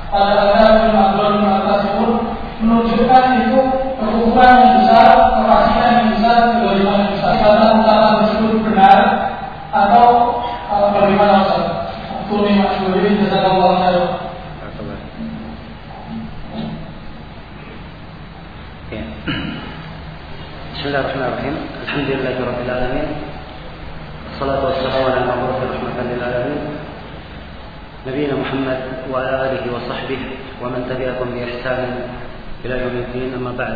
Al-Adab al-Adron al-Tasibun menunjukkan itu kekufuran yang besar, kefasikan yang besar, kedoliman yang besar. Karena ucapan tersebut benar atau bagaimana Ustaz? Tuni masyhurin jazakallahu khairan. Bismillahirrahmanirrahim. Alhamdulillahirabbil alamin. Wassalatu wassalamu ala mabu'uts rahmatan lil alamin. Nabiyina Muhammad wa ala alihi wa sahbihi wa man tabi'ahum bi ihsan ila yaumiddin, amma ba'd.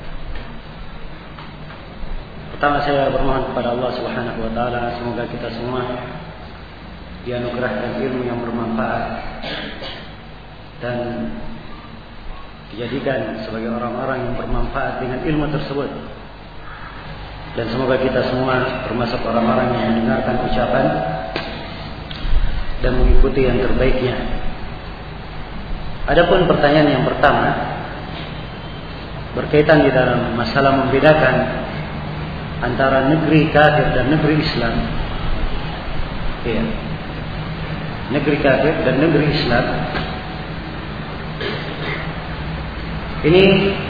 Pertama saya bermohon kepada Allah Subhanahu wa taala semoga kita semua dianugerahkan ilmu yang bermanfaat dan dijadikan sebagai orang-orang yang bermanfaat dengan ilmu tersebut. Dan semoga kita semua termasuk orang-orang yang mendengarkan ucapan dan mengikuti yang terbaiknya. Adapun pertanyaan yang pertama berkaitan di dalam masalah membedakan antara negeri kafir dan negeri Islam. Ya. Negeri kafir dan negeri Islam. Ini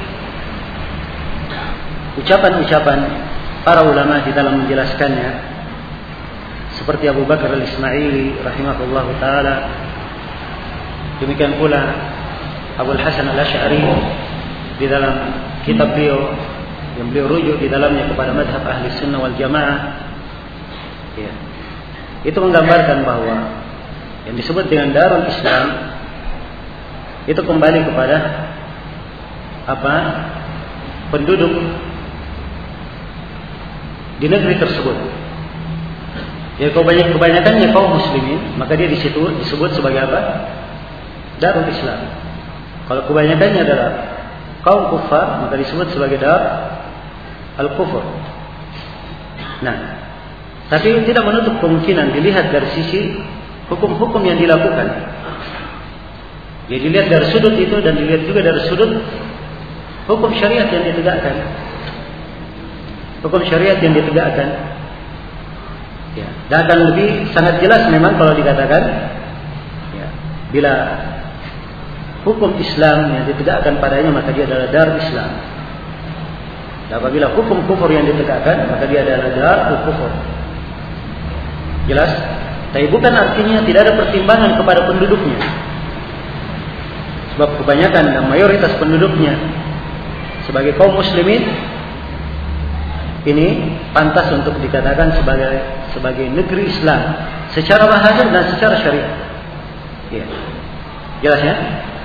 ucapan-ucapan para ulama di dalam menjelaskannya, seperti Abu Bakar al-Ismaili rahimahullah ta'ala, demikian pula Abu Hasan al-Asy'ari di dalam kitab beliau yang beliau rujuk di dalamnya kepada madhab ahli sunnah wal jamaah, ya, itu menggambarkan bahwa yang disebut dengan Darul Islam itu kembali kepada penduduk di negeri tersebut. Ya, kebanyakannya kaum muslimin, maka dia di situ disebut sebagai apa? Darul Islam. Kalau kebanyakannya adalah kaum kufar, maka disebut sebagai Dar al-Kufur. Nah, tapi tidak menutup kemungkinan dilihat dari sisi hukum-hukum yang dilakukan. Ya, dilihat dari sudut itu dan dilihat juga dari sudut hukum syariat yang ditegakkan. Hukum syariat yang ditegakkan, ya, dan akan lebih sangat jelas memang kalau dikatakan, ya, bila hukum Islam yang ditegakkan padanya maka dia adalah Dar Islam. Dan apabila hukum kufur yang ditegakkan maka dia adalah Dar Kufur. Jelas? Tapi bukan artinya tidak ada pertimbangan kepada penduduknya. Sebab kebanyakan dan mayoritas penduduknya sebagai kaum muslimin ini pantas untuk dikatakan sebagai negeri Islam secara bahasa dan secara syariat. Ya. Jelas ya?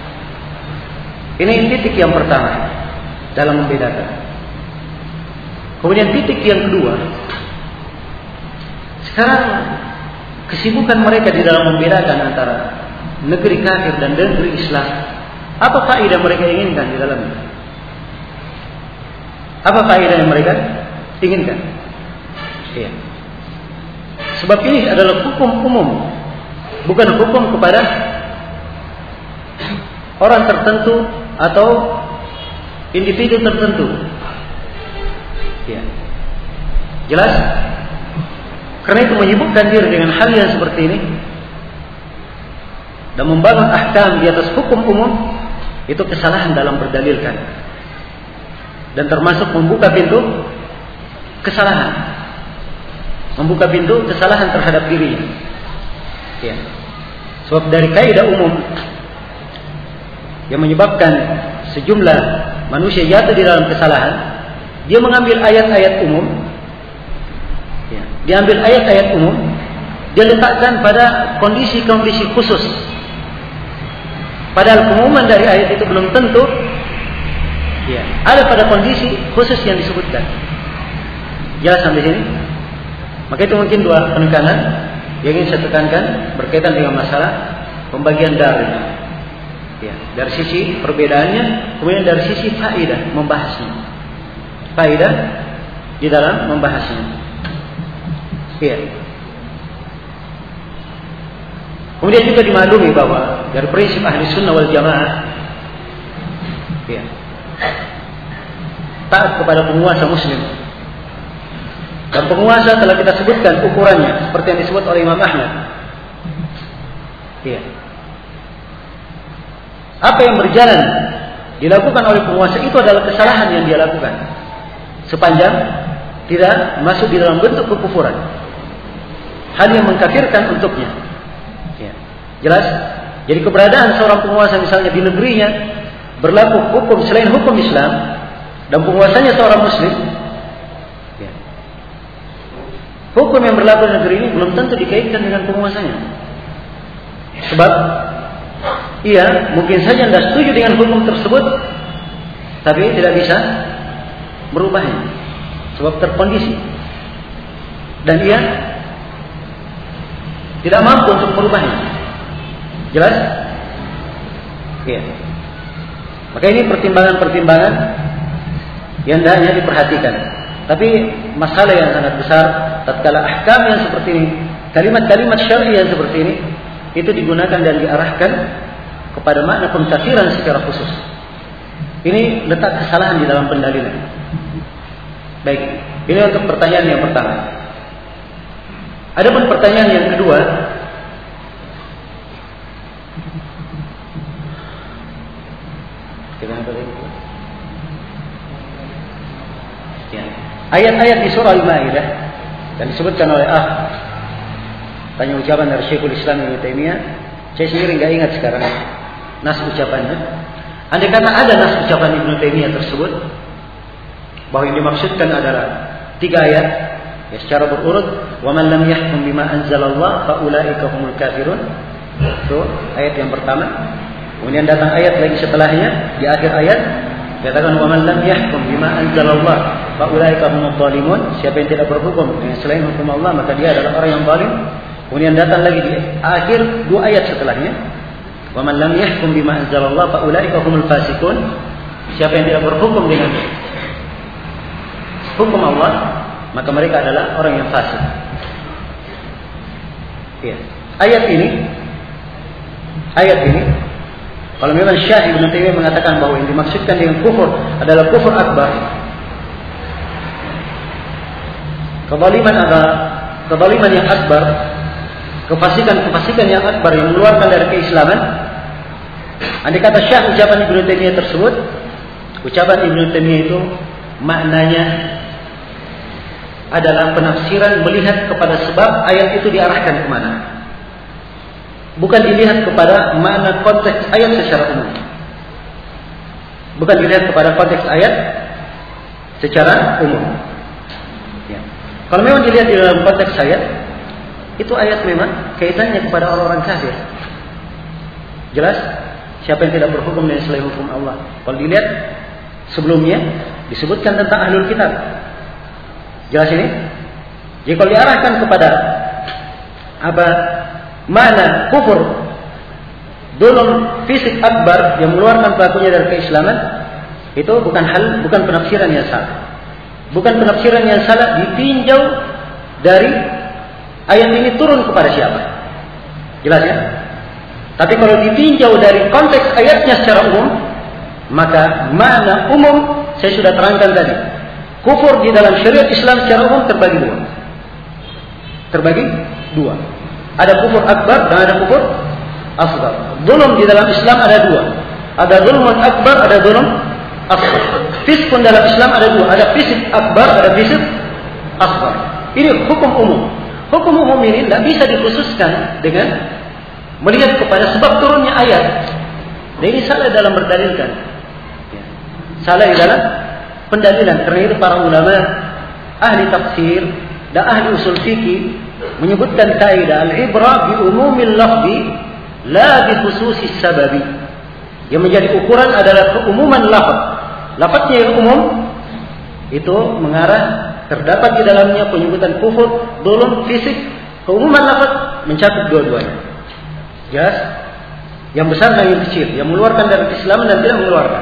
Ini titik yang pertama dalam membedakan. Kemudian titik yang kedua, sekarang kesibukan mereka di dalam membedakan antara negeri kafir dan negeri Islam. Apa faedah mereka inginkan di dalamnya? Apa faedah yang mereka inginkan? Iya. Sebab ini adalah hukum umum, bukan hukum kepada orang tertentu atau individu tertentu. Iya. Jelas? Karena itu menyibukkan diri dengan hal yang seperti ini dan membangun ahkam di atas hukum umum itu kesalahan dalam berdalilkan dan termasuk membuka pintu kesalahan, membuka pintu kesalahan terhadap dirinya. Ya. Sebab dari kaidah umum yang menyebabkan sejumlah manusia jatuh di dalam kesalahan, dia mengambil ayat-ayat umum, ya, diambil ayat-ayat umum, dia letakkan pada kondisi-kondisi khusus. Padahal pengumuman dari ayat itu belum tentu, ya, ada pada kondisi khusus yang disebutkan. Jelas sampai sini? Maka itu mungkin dua penekanan yang ingin saya tekankan berkaitan dengan masalah pembagian darah. Ya, dari sisi perbedaannya, kemudian dari sisi faedah membahasnya. Faedah di dalam membahasnya. Iya. Kemudian juga dimaklumi bahwa dari prinsip ahli sunnah wal jamaah, ya, taat kepada penguasa muslim. Dan penguasa telah kita sebutkan ukurannya seperti yang disebut oleh Imam Ahmad. Iya. apa yang berjalan dilakukan oleh penguasa itu adalah kesalahan yang dia lakukan, sepanjang tidak masuk di dalam bentuk kekufuran, hal yang mengkafirkan untuknya. Ya. Jelas? Jadi keberadaan seorang penguasa misalnya di negerinya berlaku hukum selain hukum Islam dan penguasanya seorang Muslim, ya, hukum yang berlaku di negeri ini belum tentu dikaitkan dengan penguasanya. Sebab ia mungkin saja tidak setuju dengan hukum tersebut, tapi tidak bisa merubahnya sebab terkondisi, dan ia tidak mampu untuk merubahnya. Jelas? Ya. Maka ini pertimbangan-pertimbangan yang hendaknya diperhatikan. Tapi masalah yang sangat besar tatkala ahkam yang seperti ini, kalimat-kalimat syar'i yang seperti ini, itu digunakan dan diarahkan kepada makna pengkafiran secara khusus. Ini letak kesalahan di dalam pendalilan. Baik, ini untuk pertanyaan yang pertama. Adapun pertanyaan yang kedua, ya, ayat-ayat di surah Al-Maidah dan disebutkan oleh tanya ucapan dari Syekhul Islam Ibnu Taimiyah. Saya sendiri nggak ingat sekarang nas ucapannya. Andai kata ada nas ucapan Ibnu Taimiyah tersebut, bahwa yang dimaksudkan adalah 3 ayat ya, secara berurut, wa man lam yahkum bima anzalallah fa ulaika humul kafirun. Itu ayat yang pertama. Kemudian datang ayat lagi setelahnya, di akhir ayat katakan wa man lam yahkum bima anzalallah fa ulaika humul zalimun. Siapa yang tidak berhukum dengan selain hukum Allah, maka dia adalah orang yang zalim. Kemudian datang lagi di akhir 2 ayat setelahnya, wa man lam yahkum bima anzalallah fa ulaika humul fasiqun. Siapa yang tidak berhukum dengan hukum Allah, maka mereka adalah orang yang fasik. Ya. Ayat ini kalau memang Syekh Ibnu Taimiyah mengatakan bahwa yang dimaksudkan dengan kufur adalah kufur akbar, kezaliman yang akbar, kefasikan yang akbar yang mengeluarkan dari keislaman. Andai kata Syekh ucapan Ibnu Taimiyah tersebut, ucapan Ibnu Taimiyah itu maknanya adalah penafsiran melihat kepada sebab ayat itu diarahkan kemana, bukan dilihat kepada makna konteks ayat secara umum, bukan dilihat kepada konteks ayat secara umum. Ya. Kalau memang dilihat di dalam konteks ayat, itu ayat memang kaitannya kepada orang-orang kafir. Jelas? Siapa yang tidak berhukum dengan selain hukum Allah. Kalau dilihat sebelumnya disebutkan tentang ahlul kitab. Jelas ini? Jadi kalau diarahkan kepada mana kufur dulum fisik akbar yang mengeluarkan pelakunya dari keislaman, itu bukan penafsiran yang salah. Bukan penafsiran yang salah ditinjau dari ayat ini turun kepada siapa. Jelas ya? Tapi kalau ditinjau dari konteks ayatnya secara umum, maka makna umum saya sudah terangkan tadi. Kufur di dalam syariat Islam secara umum terbagi dua. Ada kufur akbar dan ada kufur asghar. Zulm di dalam Islam ada 2. Ada zulmun akbar, ada zulm asghar. Fiskun dalam Islam ada 2. Ada fisik akbar, ada fisik asghar. Ini hukum umum. Hukum umum ini tidak bisa dikhususkan dengan melihat kepada sebab turunnya ayat. Dan ini salah dalam berdalilkan. Salah dalam pendalilan. Karena itu para ulama ahli tafsir dan ahli usul fikih menyebutkan kaidah al-ibrah bi umumil lafzi la bi khususis sababi. Yang menjadi ukuran adalah keumuman lafaz. Lafaznya yang umum itu mengarah terdapat di dalamnya penyebutan kufur, dzulm, fisik. Keumuman lafaz mencakup dua-duanya. Jelas? Yang besar dan yang kecil, yang mengeluarkan dari Islam dan tidak mengeluarkan.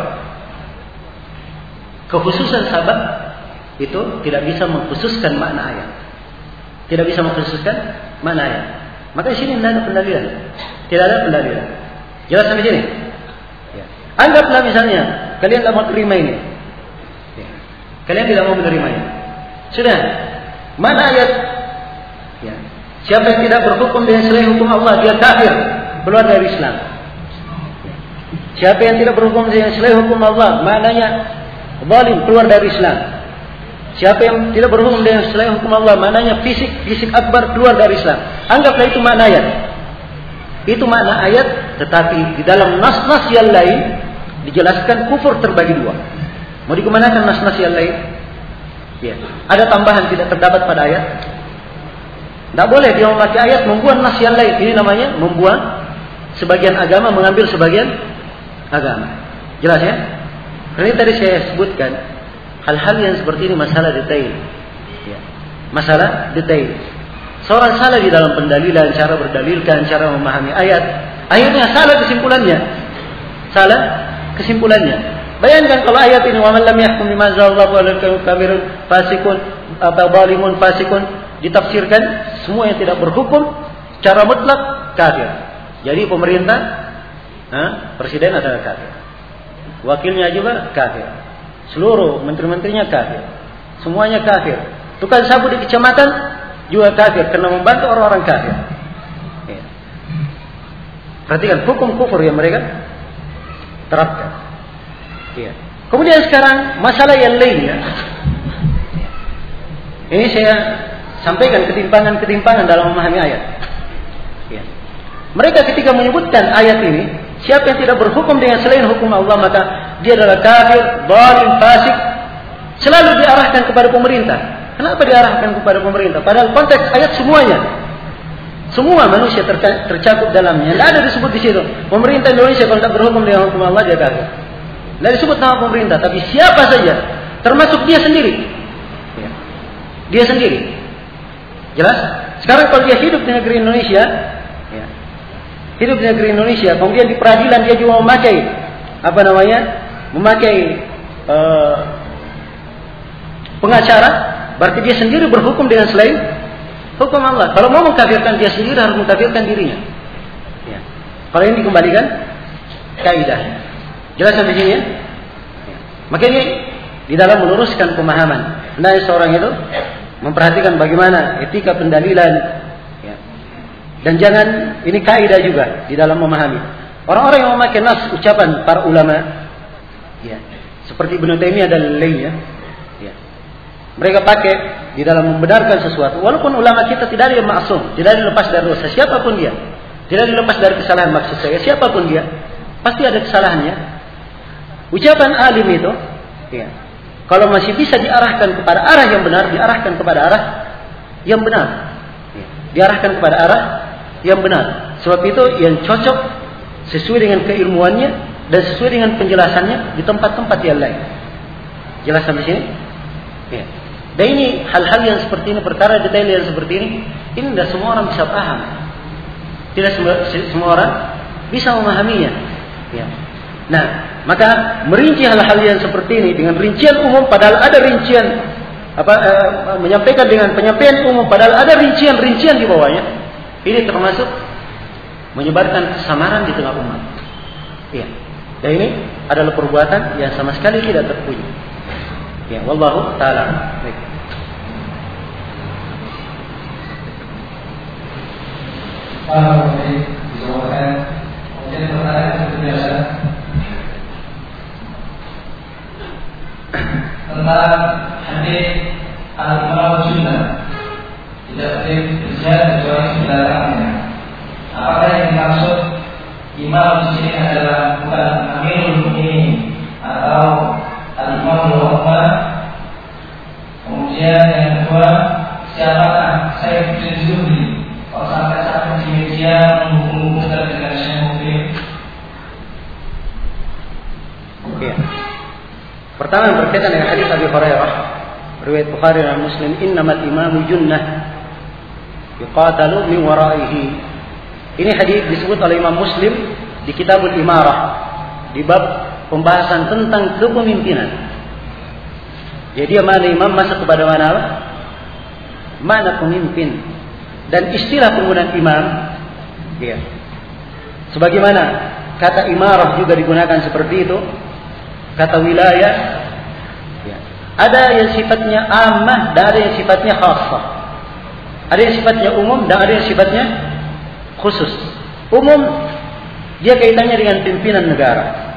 Kekhususan sabab itu tidak bisa mengkhususkan makna ayat. Tidak bisa mengkhususkan makna ayat. Maka di sini tidak ada pendalilan. Tidak ada pendalilan. Jelas sampai sini? Ya. Anggaplah misalnya kalian tidak mau terima ini. Ya. Kalian tidak mau menerima ini. Sudah. Mana ayat? Ya. Siapa yang tidak berhukum dengan selain hukum Allah, dia kafir, keluar dari Islam. Ya. Siapa yang tidak berhukum dengan selain hukum Allah, maknanya zalim, keluar dari Islam. Siapa yang tidak berhukum dengan selain hukum Allah, maknanya fisik akbar, keluar dari Islam. Anggaplah itu makna ayat. Itu makna ayat, tetapi di dalam nas-nas yang lain dijelaskan kufur terbagi dua. Mau dikemanakan nas-nas yang lain? Ya. Ada tambahan tidak terdapat pada ayat? Tidak boleh dia memakai ayat membuat nas yang lain. Ini namanya membuat sebagian agama mengambil sebagian agama. Jelas ya? Ini tadi saya sebutkan hal-hal yang seperti ini masalah detail. Ya. Masalah detail. Seorang salah di dalam pendalilan, cara berdalilkan, cara memahami ayat, akhirnya salah kesimpulannya. Salah kesimpulannya. Bayangkan kalau ayat ini wa man lam yahkum bima anzalallahu alaihi kafirun fasikun atau zalimun fasikun ditafsirkan semua yang tidak berhukum secara mutlak kafir. Jadi pemerintah, presiden adalah kafir. Wakilnya juga kafir. Seluruh menteri-menterinya kafir. Semuanya kafir. Tukang sapu di kecamatan juga kafir karena membantu orang-orang kafir. Ya. Perhatikan hukum kufur yang mereka terapkan. Ya. Kemudian sekarang masalah yang lainnya. Ini saya sampaikan ketimpangan dalam memahami ayat. Ya. Mereka ketika menyebutkan ayat ini, siapa yang tidak berhukum dengan selain hukum Allah maka dia adalah kafir, zalim, fasik, selalu diarahkan kepada pemerintah. Kenapa diarahkan kepada pemerintah? Padahal konteks ayat semuanya. Semua manusia tercakup dalamnya. Tidak ada disebut di situ. Pemerintah Indonesia kalau tidak berhukum dengan hukum Allah dia kafir. Tidak disebut nama pemerintah. Tapi siapa saja. Termasuk dia sendiri. Ya. Dia sendiri. Jelas? Sekarang kalau dia hidup di negeri Indonesia. Ya. Hidup di negeri Indonesia. Kemudian di peradilan dia juga memakai. Memakai pengacara. Berarti dia sendiri berhukum dengan selain hukum Allah. Kalau mau mengkafirkan dia sendiri harus mengkafirkan dirinya. Ya. Kalau ini dikembalikan kaidahnya. Jelas sampai sini ya? Ya. Makanya di dalam meluruskan pemahaman, hendaknya seorang itu memperhatikan bagaimana etika pendalilan. Ya. Dan jangan ini kaidah juga di dalam memahami. Orang-orang yang memakai nas ucapan para ulama, ya, seperti Ibnu Taimiyah dan lainnya. Mereka pakai di dalam membenarkan sesuatu. Walaupun ulama kita tidak ada yang maksum, tidak ada lepas dari dosa. Siapapun dia, tidak dilepas dari kesalahan maksud saya. Siapapun dia, pasti ada kesalahannya. Ucapan alim itu, ya, kalau masih bisa diarahkan kepada arah yang benar, diarahkan kepada arah yang benar. Ya, diarahkan kepada arah yang benar. Sebab itu yang cocok sesuai dengan keilmuannya dan sesuai dengan penjelasannya di tempat-tempat yang lain. Jelas sampai sini? Ya. Dan ini hal-hal yang seperti ini, perkara detail yang seperti ini tidak semua orang bisa paham. Tidak semua orang bisa memahaminya. Ya. Nah, maka merinci hal-hal yang seperti ini dengan rincian umum, padahal ada rincian menyampaikan dengan penyampaian umum, padahal ada rincian-rincian di bawahnya. Ini termasuk menyebarkan kesamaran di tengah umat. Ya. Dan ini adalah perbuatan yang sama sekali tidak terpuji. Ya, wallahu taala. Baik. Kemudian pertanyaan seperti biasa tentang hadis al-imam sunnah tidak boleh berjihad kecuali sebelahnya. Apakah yang dimaksud imam di sini adalah bukan Amirul Mukminin atau al-imam al-Ummah? Kemudian yang kedua, siapakah Sayyid Zuhri? Kalau sampai di media menghubung-hubungkan dengan Syekh Mufid. Ya. Pertama berkaitan dengan hadis Abi Hurairah, riwayat Bukhari dan Muslim, innamal imamu junnah yuqatalu min waraihi. Ini hadis disebut oleh Imam Muslim di Kitabul Imarah di bab pembahasan tentang kepemimpinan. Jadi mana imam masuk kepada mana? Mana pemimpin? Dan istilah penggunaan imam, ya, sebagaimana kata imarah juga digunakan seperti itu, kata wilayah, ya, ada yang sifatnya ammah dan ada yang sifatnya khassah, ada yang sifatnya umum dan ada yang sifatnya khusus. Umum dia kaitannya dengan pimpinan negara.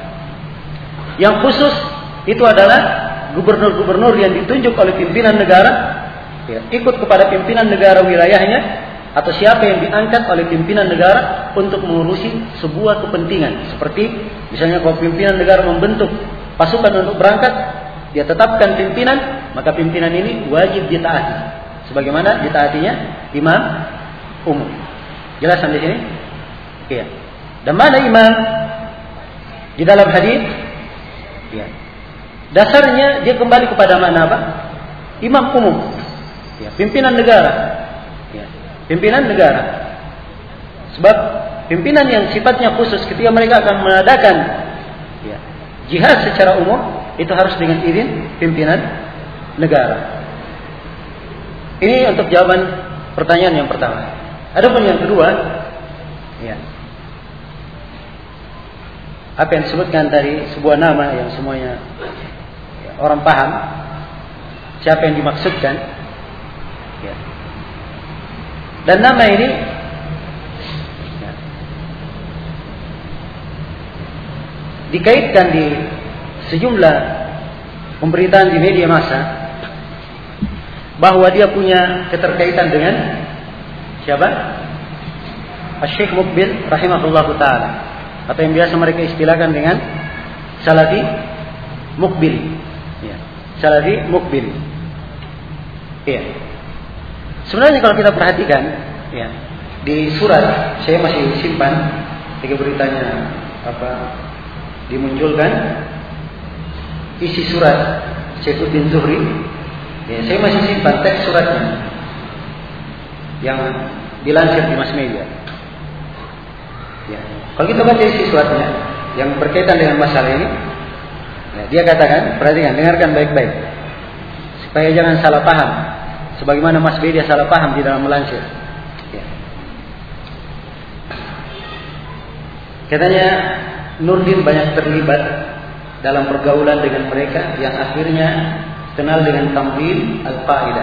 Yang khusus itu adalah gubernur-gubernur yang ditunjuk oleh pimpinan negara, ya, ikut kepada pimpinan negara wilayahnya, atau siapa yang diangkat oleh pimpinan negara untuk mengurusi sebuah kepentingan. Seperti misalnya kalau pimpinan negara membentuk pasukan untuk berangkat, dia tetapkan pimpinan, maka pimpinan ini wajib ditaati, sebagaimana ditaatinya imam umum. Jelas sampai sini? Iya. Dan mana imam di dalam hadis? Ya. Dasarnya dia kembali kepada mana apa? Imam umum. Ya, pimpinan negara. Ya, pimpinan negara. Sebab pimpinan yang sifatnya khusus ketika mereka akan mengadakan ya, jihad secara umum itu harus dengan izin pimpinan negara. Ini untuk jawaban pertanyaan yang pertama. Adapun yang kedua, ya. Apa yang disebutkan tadi sebuah nama yang semuanya ya, orang paham siapa yang dimaksudkan ya. Dan nama ini ya, dikaitkan di sejumlah pemberitaan di media massa bahwa dia punya keterkaitan dengan siapa? Syekh Mukbil rahimahullahu ta'ala, atau yang biasa mereka istilahkan dengan Salafi Mukbil. Ya. Salafi Mukbil. Ya. Sebenarnya kalau kita perhatikan, ya, di surat saya masih simpan ketika beritanya dimunculkan isi surat Syekhuddin Zuhri. Ya, saya masih simpan teks suratnya yang dilansir di mass media. Ya. Kalau kita baca isi suratnya yang berkaitan dengan masalah ini, ya, dia katakan, perhatikan, dengarkan baik-baik, supaya jangan salah paham, sebagaimana mass media salah paham di dalam melansir. Ya. Katanya Nurdin banyak terlibat dalam pergaulan dengan mereka yang akhirnya kenal dengan tamwil al-qaidah.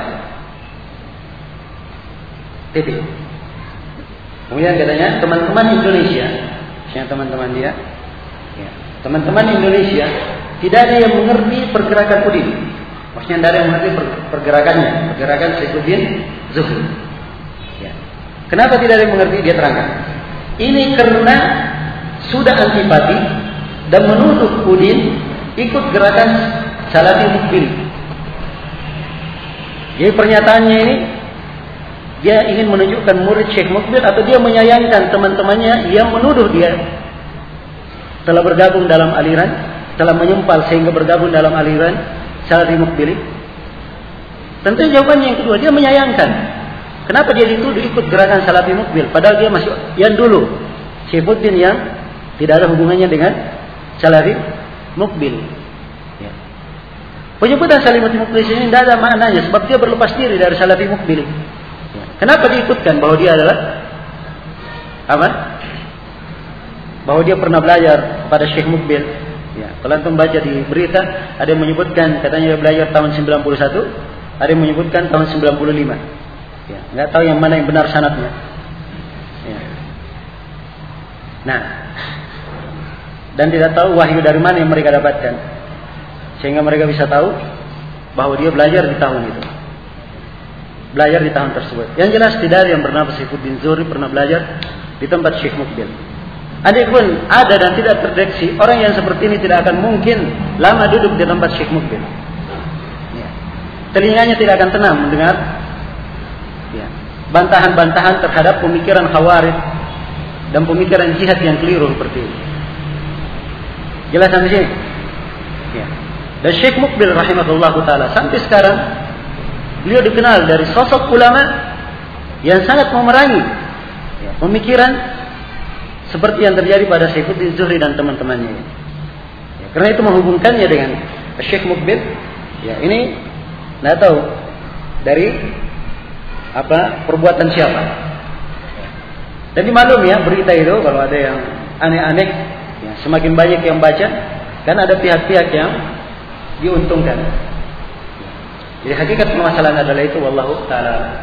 Titik. Kemudian katanya teman-teman Indonesia, yang teman-teman dia, ya, teman-teman Indonesia tidak ada yang mengerti pergerakan Udin. Maksudnya tidak ada yang mengerti pergerakan Syekhuddin Zuhri. Ya. Kenapa tidak ada yang mengerti? Dia terangkan. Ini karena sudah antipati dan menuduh Udin ikut gerakan Salafi Mukbil. Jadi pernyataannya ini, dia ingin menunjukkan murid Syekh Mukbil atau dia menyayangkan teman-temannya yang menuduh dia telah bergabung dalam aliran, telah menyempal sehingga bergabung dalam aliran Salafi Mukbil. Tentu jawabannya yang kedua, dia menyayangkan. Kenapa dia dituduh ikut gerakan Salafi Mukbil padahal dia masih yang dulu Syekhuddin yang tidak ada hubungannya dengan Salafi Mukbil. Ya. Penyebutan Salafi Mukbil ini tidak ada maknanya sebab dia berlepas diri dari Salafi Mukbil. Kenapa diikutkan bahwa dia adalah apa? Bahwa dia pernah belajar pada Syekh Mukbil. Ya, kalau antum baca di berita ada yang menyebutkan katanya dia belajar tahun 91, ada yang menyebutkan tahun 95. Ya, enggak tahu yang mana yang benar sanadnya. Ya. Nah, dan tidak tahu wahyu dari mana yang mereka dapatkan sehingga mereka bisa tahu bahwa dia belajar di tahun itu. Belajar di tahun tersebut. Yang jelas tidak ada yang bernama Syekhuddin Zuhri pernah belajar di tempat Syekh Mukbil. Adapun ada dan tidak terdeteksi, orang yang seperti ini tidak akan mungkin lama duduk di tempat Syekh Mukbil. Ya. Telinganya tidak akan tenang mendengar ya, bantahan-bantahan terhadap pemikiran Khawarij dan pemikiran jihad yang keliru seperti ini. Jelas sampai sini? Ya. Dan Syekh Mukbil rahimahullahu taala sampai sekarang beliau dikenal dari sosok ulama yang sangat memerangi ya, pemikiran seperti yang terjadi pada Syekhuddin Zuhri dan teman-temannya. Ya, karena itu menghubungkannya dengan Syekh Mukbil, ya ini tidak tahu dari apa perbuatan siapa. Dan dimaklum ya berita itu kalau ada yang aneh-aneh, ya, semakin banyak yang baca, kan ada pihak-pihak yang diuntungkan. Jadi hakikat permasalahan adalah itu, wallahu taala.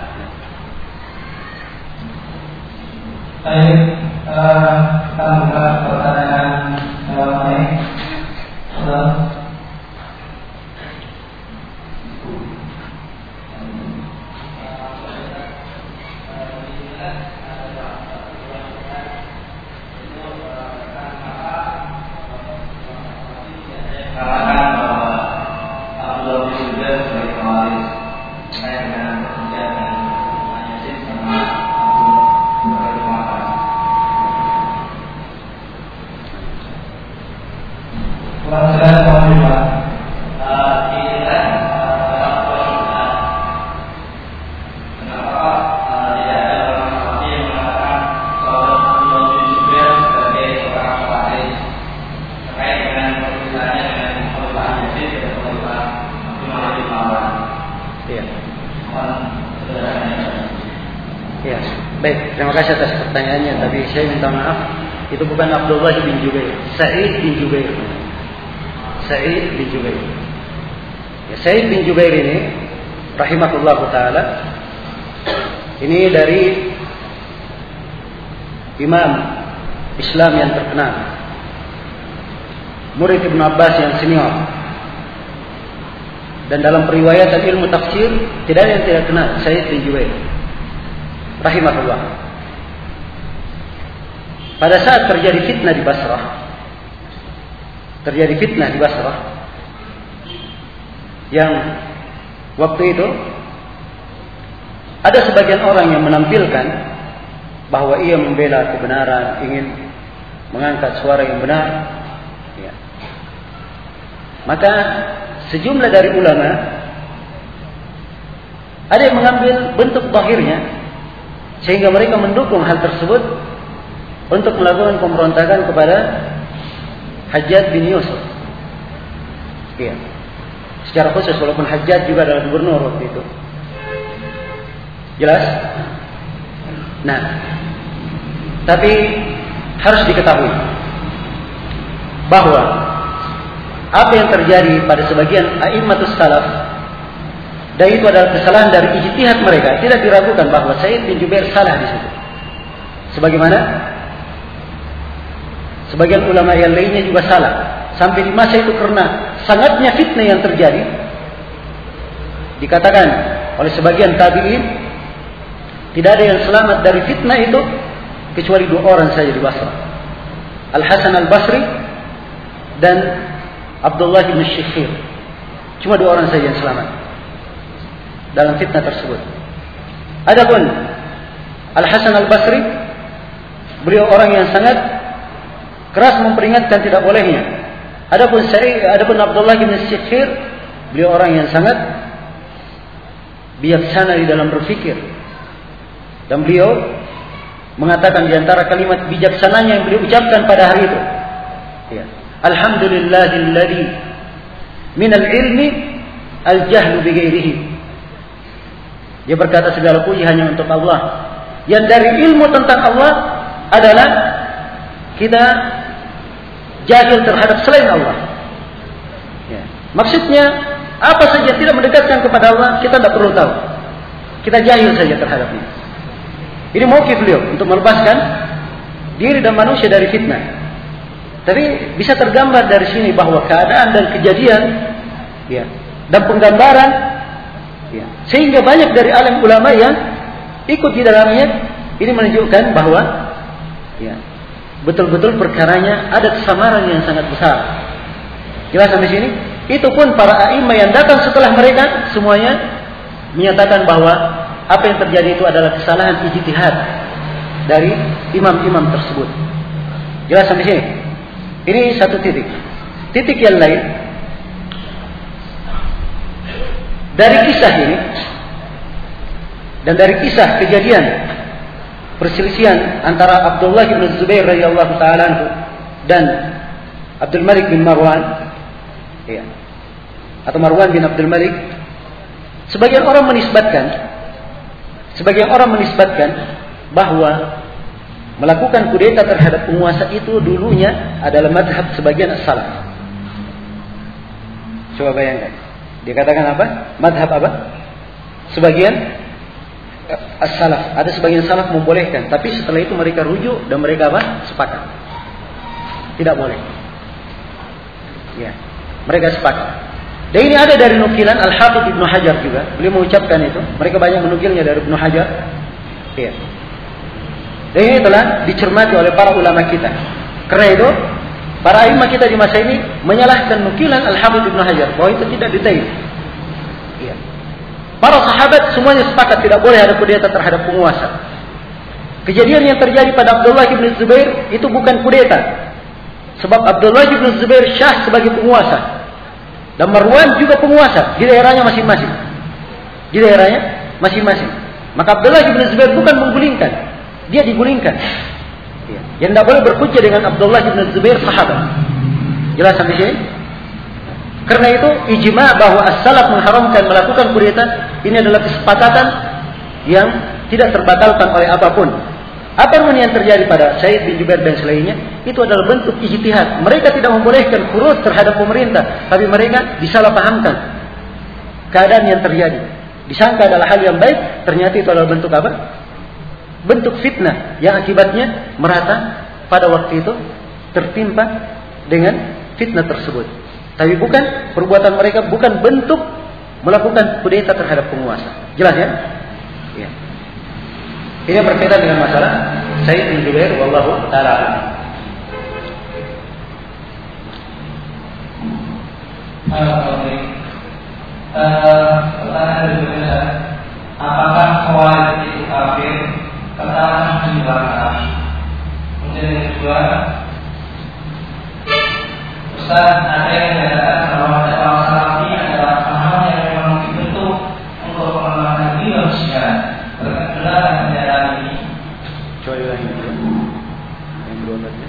Baik, kita buka pertanyaan jawab lain. Terima kasih atas pertanyaannya, tapi saya minta maaf, itu bukan Abdullah bin Jubair, Sa'id bin Jubair. Sa'id bin Jubair. Ya, Sa'id bin Jubair ini rahimahullah taala ini dari imam Islam yang terkenal, murid Ibnu Abbas yang senior. Dan dalam periwayatan ilmu tafsir tidak ada yang tidak kenal Sa'id bin Jubair rahimahullah. Pada saat terjadi fitnah di Basrah, yang waktu itu ada sebagian orang yang menampilkan bahwa ia membela kebenaran, ingin mengangkat suara yang benar. Ya. Maka sejumlah dari ulama ada yang mengambil bentuk zahirnya sehingga mereka mendukung hal tersebut untuk melakukan pemberontakan kepada Hajjaj bin Yusuf. Ya. Secara khusus walaupun Hajjaj juga adalah gubernur waktu itu. Jelas? Nah, tapi harus diketahui bahwa apa yang terjadi pada sebagian a'immatus salaf, dan itu adalah kesalahan dari ijtihad mereka, tidak diragukan bahwa Sa'id bin Jubair salah di situ. Sebagaimana sebagian ulama yang lainnya juga salah. Sampai di masa itu karena sangatnya fitnah yang terjadi, dikatakan oleh sebagian tabi'in tidak ada yang selamat dari fitnah itu kecuali 2 orang saja di Basrah, Al-Hasan Al-Basri dan Abdullah bin Syikhir. Cuma 2 orang saja yang selamat dalam fitnah tersebut. Adapun Al-Hasan Al-Basri, beliau orang yang sangat keras memperingatkan tidak bolehnya. Adapun Abdullah bin Syikhir, beliau orang yang sangat bijaksana di dalam berfikir. Dan beliau mengatakan di antara kalimat bijaksananya yang beliau ucapkan pada hari itu, ya, Alhamdulillahilladzi minal ilmi al-jahlu bighairihi. Dia berkata segala puji hanya untuk Allah. Yang dari ilmu tentang Allah adalah kita jahil terhadap selain Allah. Ya. Maksudnya apa saja tidak mendekatkan kepada Allah kita tidak perlu tahu. Kita jahil saja terhadapnya. Ini mauqif beliau untuk melepaskan diri dan manusia dari fitnah. Tapi bisa tergambar dari sini bahwa keadaan dan kejadian, ya, dan penggambaran, ya, sehingga banyak dari alim ulama yang ikut di dalamnya. Ini menunjukkan bahwa, ya, betul-betul perkaranya ada kesamaran yang sangat besar. Jelas sampai sini? Itu pun para a'imah yang datang setelah mereka semuanya menyatakan bahwa apa yang terjadi itu adalah kesalahan ijtihad dari imam-imam tersebut. Jelas sampai sini? Ini satu titik. Titik yang lain dari kisah ini dan dari kisah kejadian perselisihan antara Abdullah bin Zubair radhiyallahu taala anhu dan Abdul Malik bin Marwan, ya, atau Marwan bin Abdul Malik, sebagian orang menisbatkan bahwa melakukan kudeta terhadap penguasa itu dulunya adalah madhab sebagian as-salaf. Coba bayangkan, dikatakan apa? Madhab apa? Sebagian as-salaf. Ada sebagian salaf membolehkan, tapi setelah itu mereka rujuk dan mereka apa? Sepakat. Tidak boleh. Ya. Mereka sepakat. Dan ini ada dari nukilan Al-Hafidz Ibnu Hajar juga. Beliau mengucapkan itu. Mereka banyak menukilnya dari Ibnu Hajar. Iya. Dan ini telah dicermati oleh para ulama kita. Karena itu, para imam kita di masa ini menyalahkan nukilan Al-Hafidz Ibnu Hajar bahwa itu tidak detail. Iya. Para sahabat semuanya sepakat tidak boleh ada kudeta terhadap penguasa. Kejadian yang terjadi pada Abdullah bin Zubair itu bukan kudeta. Sebab Abdullah bin Zubair syah sebagai penguasa. Dan Marwan juga penguasa di daerahnya masing-masing. Di daerahnya masing-masing. Maka Abdullah bin Zubair bukan menggulingkan, dia digulingkan. Yang tidak boleh berhujjah dengan Abdullah bin Zubair sahabat. Jelas sampai sini? Karena itu ijma bahwa as-salaf mengharamkan melakukan kudeta ini adalah kesepakatan yang tidak terbatalkan oleh apapun. Apapun yang terjadi pada Said bin Jubair dan selainnya itu adalah bentuk ijtihad. Mereka tidak membolehkan khuruj terhadap pemerintah, tapi mereka disalahpahamkan keadaan yang terjadi. Disangka adalah hal yang baik, ternyata itu adalah bentuk apa? Bentuk fitnah yang akibatnya merata pada waktu itu tertimpa dengan fitnah tersebut. Tapi bukan perbuatan mereka, bukan bentuk melakukan kudeta terhadap penguasa. Jelas ya? Ya. Ini berkaitan dengan masalah Said bin Jubair wallahu taala. Pertanyaan berikutnya, apakah Khawarij itu kafir? Keterangan menjelaskan. Kemudian yang kedua, Ustaz, ada yang mengatakan bahwa dakwah salafi adalah paham yang memang dibentuk untuk mengenalkan diri manusia. Benar pernyataan ini? Coba lagi yang kedua tadi.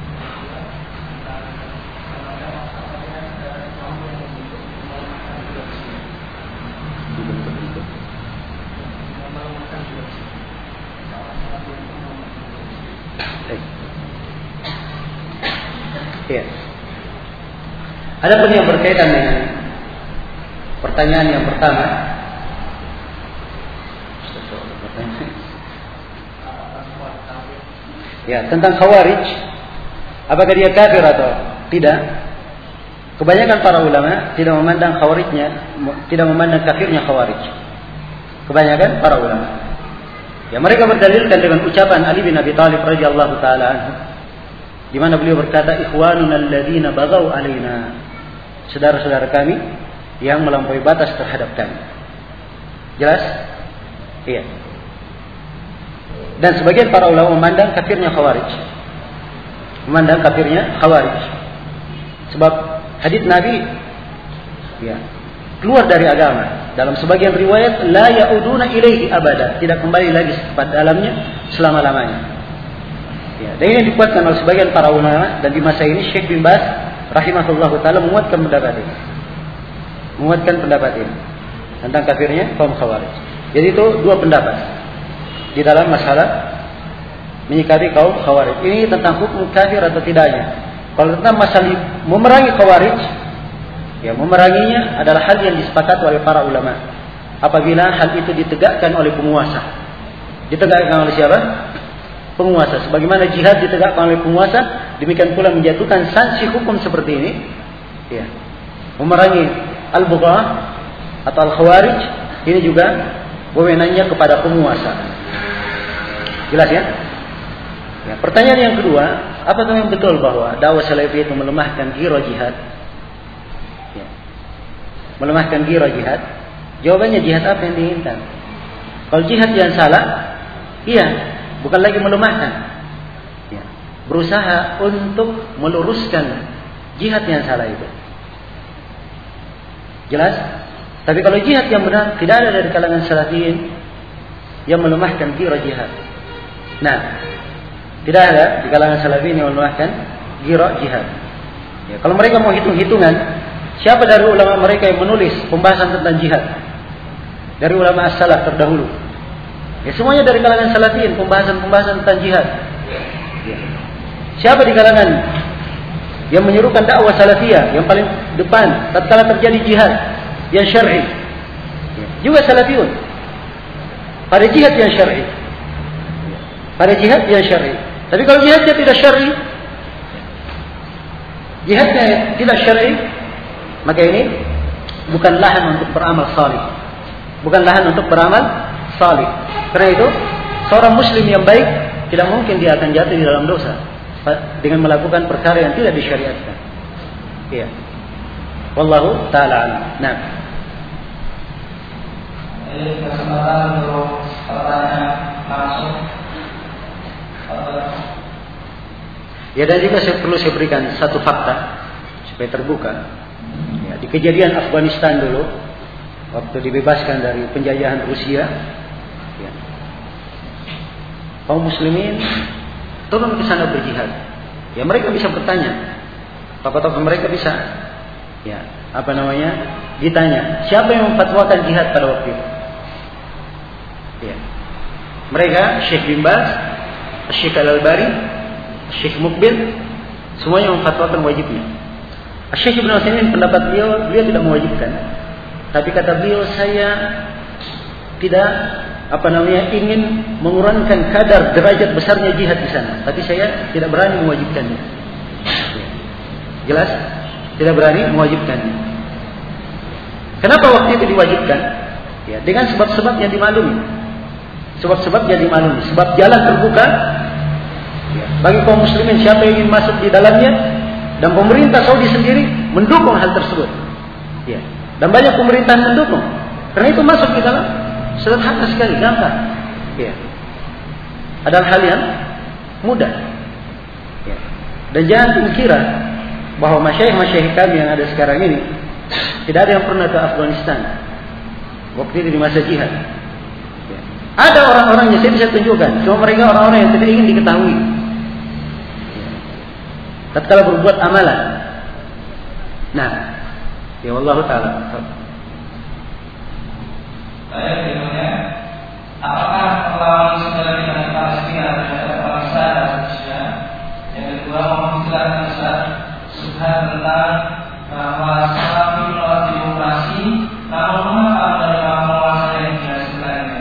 Ya. Ada pun yang berkaitan dengan pertanyaan yang pertama. Ya, tentang Khawarij, apakah dia kafir atau tidak? Kebanyakan para ulama tidak memandang Khawarijnya, tidak memandang kafirnya Khawarij. Kebanyakan para ulama. Ya, mereka berdalilkan dengan ucapan Ali bin Abi Thalib radhiyallahu taala anhu, di mana beliau berkata, "Ikhwanuna alladzina baghaw alaina." Saudara-saudara kami yang melampaui batas terhadap kami. Jelas? Iya. Dan sebagian para ulama memandang kafirnya Khawarij. Memandang kafirnya Khawarij. Sebab hadits Nabi ya, keluar dari agama. Dalam sebagian riwayat, la ya'uduna ilaihi abada, tidak kembali lagi pada dalamnya selama-lamanya. Ya, dan ini dikuatkan oleh sebagian para ulama, dan di masa ini Syekh bin Baz rahimahullahu taala menguatkan pendapat ini. Menguatkan pendapat ini tentang kafirnya kaum Khawarij. Jadi itu dua pendapat di dalam masalah menyikapi kaum Khawarij. Ini tentang hukum kafir atau tidaknya. Kalau tentang masalah memerangi Khawarij, ya memeranginya adalah hal yang disepakati oleh para ulama. Apabila hal itu ditegakkan oleh penguasa. Ditegakkan oleh siapa? Penguasa. Sebagaimana jihad ditegakkan oleh penguasa, demikian pula menjatuhkan sanksi hukum seperti ini. Ya. Memerangi al-bugha atau al-Khawarij ini juga wewenangnya kepada penguasa. Jelas ya? Ya, pertanyaan yang kedua, apakah yang betul bahwa dakwah salafi itu melemahkan ghirah jihad? Ya. Melemahkan ghirah jihad? Jawabannya, jihad apa yang diinginkan? Kalau jihad yang salah, iya, bukan lagi melemahkan. Ya. Berusaha untuk meluruskan jihad yang salah itu. Jelas? Tapi kalau jihad yang benar, tidak ada dari kalangan salafiyin yang melemahkan ghirah jihad. Nah, tidak ada di kalangan salafiyin yang melemahkan ghirah jihad. Ya, kalau mereka mau hitung-hitungan, siapa dari ulama mereka yang menulis pembahasan tentang jihad? Dari ulama as-salaf terdahulu. Ya, semuanya dari kalangan salafiyin, pembahasan tentang jihad. Ya. Siapa di kalangan yang menyerukan dakwah salafiyah yang paling depan tatkala terjadi jihad yang syar'i? Ya. Juga salafiyun. Pada jihad yang syar'i. Pada jihad yang syar'i. Tapi kalau jihadnya tidak syar'i, jihadnya tidak syar'i, Maka ini bukan lahan untuk beramal salih. Bukan lahan untuk beramal salih. Karena itu seorang muslim yang baik tidak mungkin dia akan jatuh di dalam dosa dengan melakukan perkara yang tidak disyariatkan. Iya. Wallahu ta'ala a'lam. Nah. Ini kesempatan untuk pertanyaan langsung. Ya, dan juga perlu saya berikan satu fakta supaya terbuka. Ya, di kejadian Afghanistan dulu, waktu dibebaskan dari penjajahan Rusia, ya, kaum muslimin turun ke sana berjihad. Ya, mereka bisa bertanya, tokoh-tokoh mereka bisa, ya, ditanya, siapa yang memfatwakan jihad pada waktu itu? Ya. Mereka Syekh bin Baz, Syekh Al-Albani, Syekh Mukbil, semuanya memfatwakan wajibnya. Syekh Ibn Utsaimin pendapat beliau tidak mewajibkan. Tapi kata beliau, saya tidak ingin mengurangkan kadar derajat besarnya jihad di sana, tapi saya tidak berani mewajibkannya. Jelas? Tidak berani mewajibkannya. Kenapa waktu itu diwajibkan? Ya, dengan sebab-sebab yang dimaklumi. Sebab-sebab yang dimaklumi. Sebab jalan terbuka ya, bagi kaum muslimin siapa yang ingin masuk di dalamnya, dan pemerintah Saudi sendiri mendukung hal tersebut. Ya. Dan banyak pemerintahan mendukung. Karena itu masuk di dalam sederhana sekali, gampang. Ya. Adalah hal yang mudah. Ya. Dan jangan kira bahwa masyayikh kami yang ada sekarang ini tidak ada yang pernah ke Afghanistan waktu itu di masa jihad. Ya. Ada orang-orangnya, saya bisa tunjukkan. Cuma mereka orang-orang yang tidak ingin diketahui. Tatkala berbuat amalan. Nah, ya Allah Ta'ala. Saya bertanya, apakah perlawanan saudara kita di Palestina terhadap bangsa dan manusia? Yang kedua, menjelaskan Ustaz subhan tentang bahwa Salafi menolak demokrasi, namun mengapa menerima penguasa yang dihasilkan lainnya?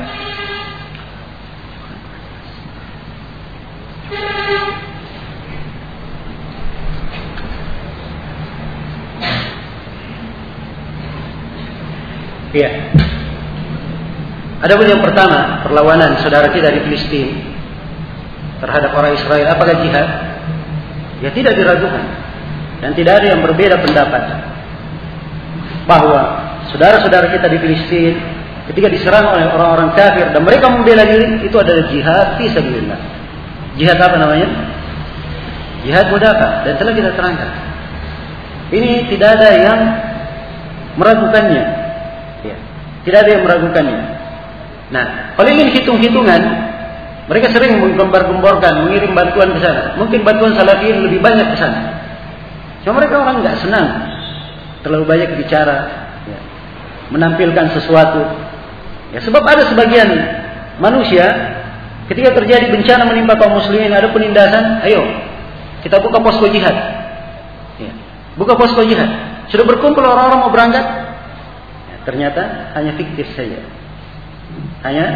Iya. Adapun yang pertama, perlawanan saudara kita di Palestina terhadap orang Israel, apakah jihad? Ya, tidak diragukan. Dan tidak ada yang berbeda pendapat bahwa saudara-saudara kita di Palestina ketika diserang oleh orang-orang kafir dan mereka membela diri, itu adalah jihad fi sabilillah. Jihad apa namanya? Jihad mudafah, dan telah kita terangkan. Ini tidak ada yang meragukannya. Ya, tidak ada yang meragukannya. Nah, kalau ingin hitung-hitungan, mereka sering menggembar-gemborkan, mengirim bantuan ke sana. Mungkin bantuan Salafiyin lebih banyak ke sana. Cuma mereka orang nggak senang terlalu banyak bicara, ya, menampilkan sesuatu. Ya, sebab ada sebagian manusia ketika terjadi bencana menimpa kaum muslimin, ada penindasan, ayo kita buka posko jihad. Ya, buka posko jihad. Sudah berkumpul orang-orang mau berangkat. Ya, ternyata hanya fiktif saja. Hanya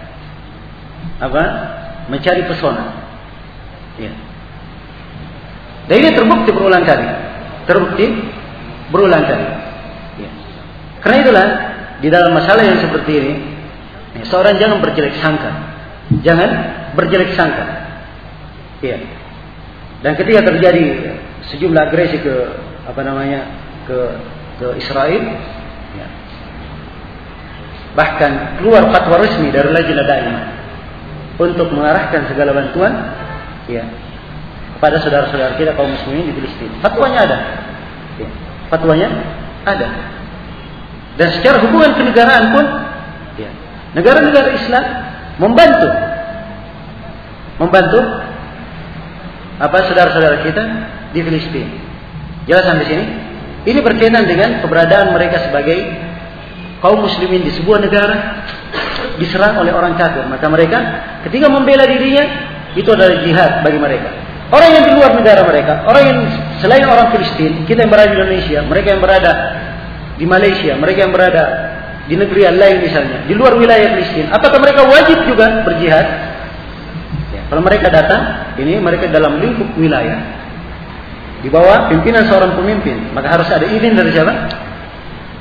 mencari pesona. Ya. Dan ini terbukti berulang kali. Ya. Karena itulah di dalam masalah yang seperti ini, ya, seorang jangan berjelek sangka. Jangan berjelek sangka. Ya. Dan ketika terjadi sejumlah agresi ke Israel, ya, bahkan keluar fatwa resmi dari Lajnah Daimah untuk mengarahkan segala bantuan, ya, kepada saudara-saudara kita kaum muslimin di Palestina. Fatwanya ada. Ya, fatwanya ada. Dan secara hubungan kenegaraan pun, ya, negara-negara Islam membantu saudara-saudara kita di Palestina. Jelas sampai sini? Ini berkaitan dengan keberadaan mereka sebagai kaum muslimin di sebuah negara diserang oleh orang kafir. Maka mereka ketika membela dirinya, itu adalah jihad bagi mereka. Orang yang di luar negara mereka, orang yang selain orang Palestina, kita yang berada di Indonesia, mereka yang berada di Malaysia, mereka yang berada di negeri yang lain misalnya, di luar wilayah Palestina, apakah mereka wajib juga berjihad? Ya, kalau mereka datang, ini mereka dalam lingkup wilayah, di bawah pimpinan seorang pemimpin, maka harus ada izin dari siapa?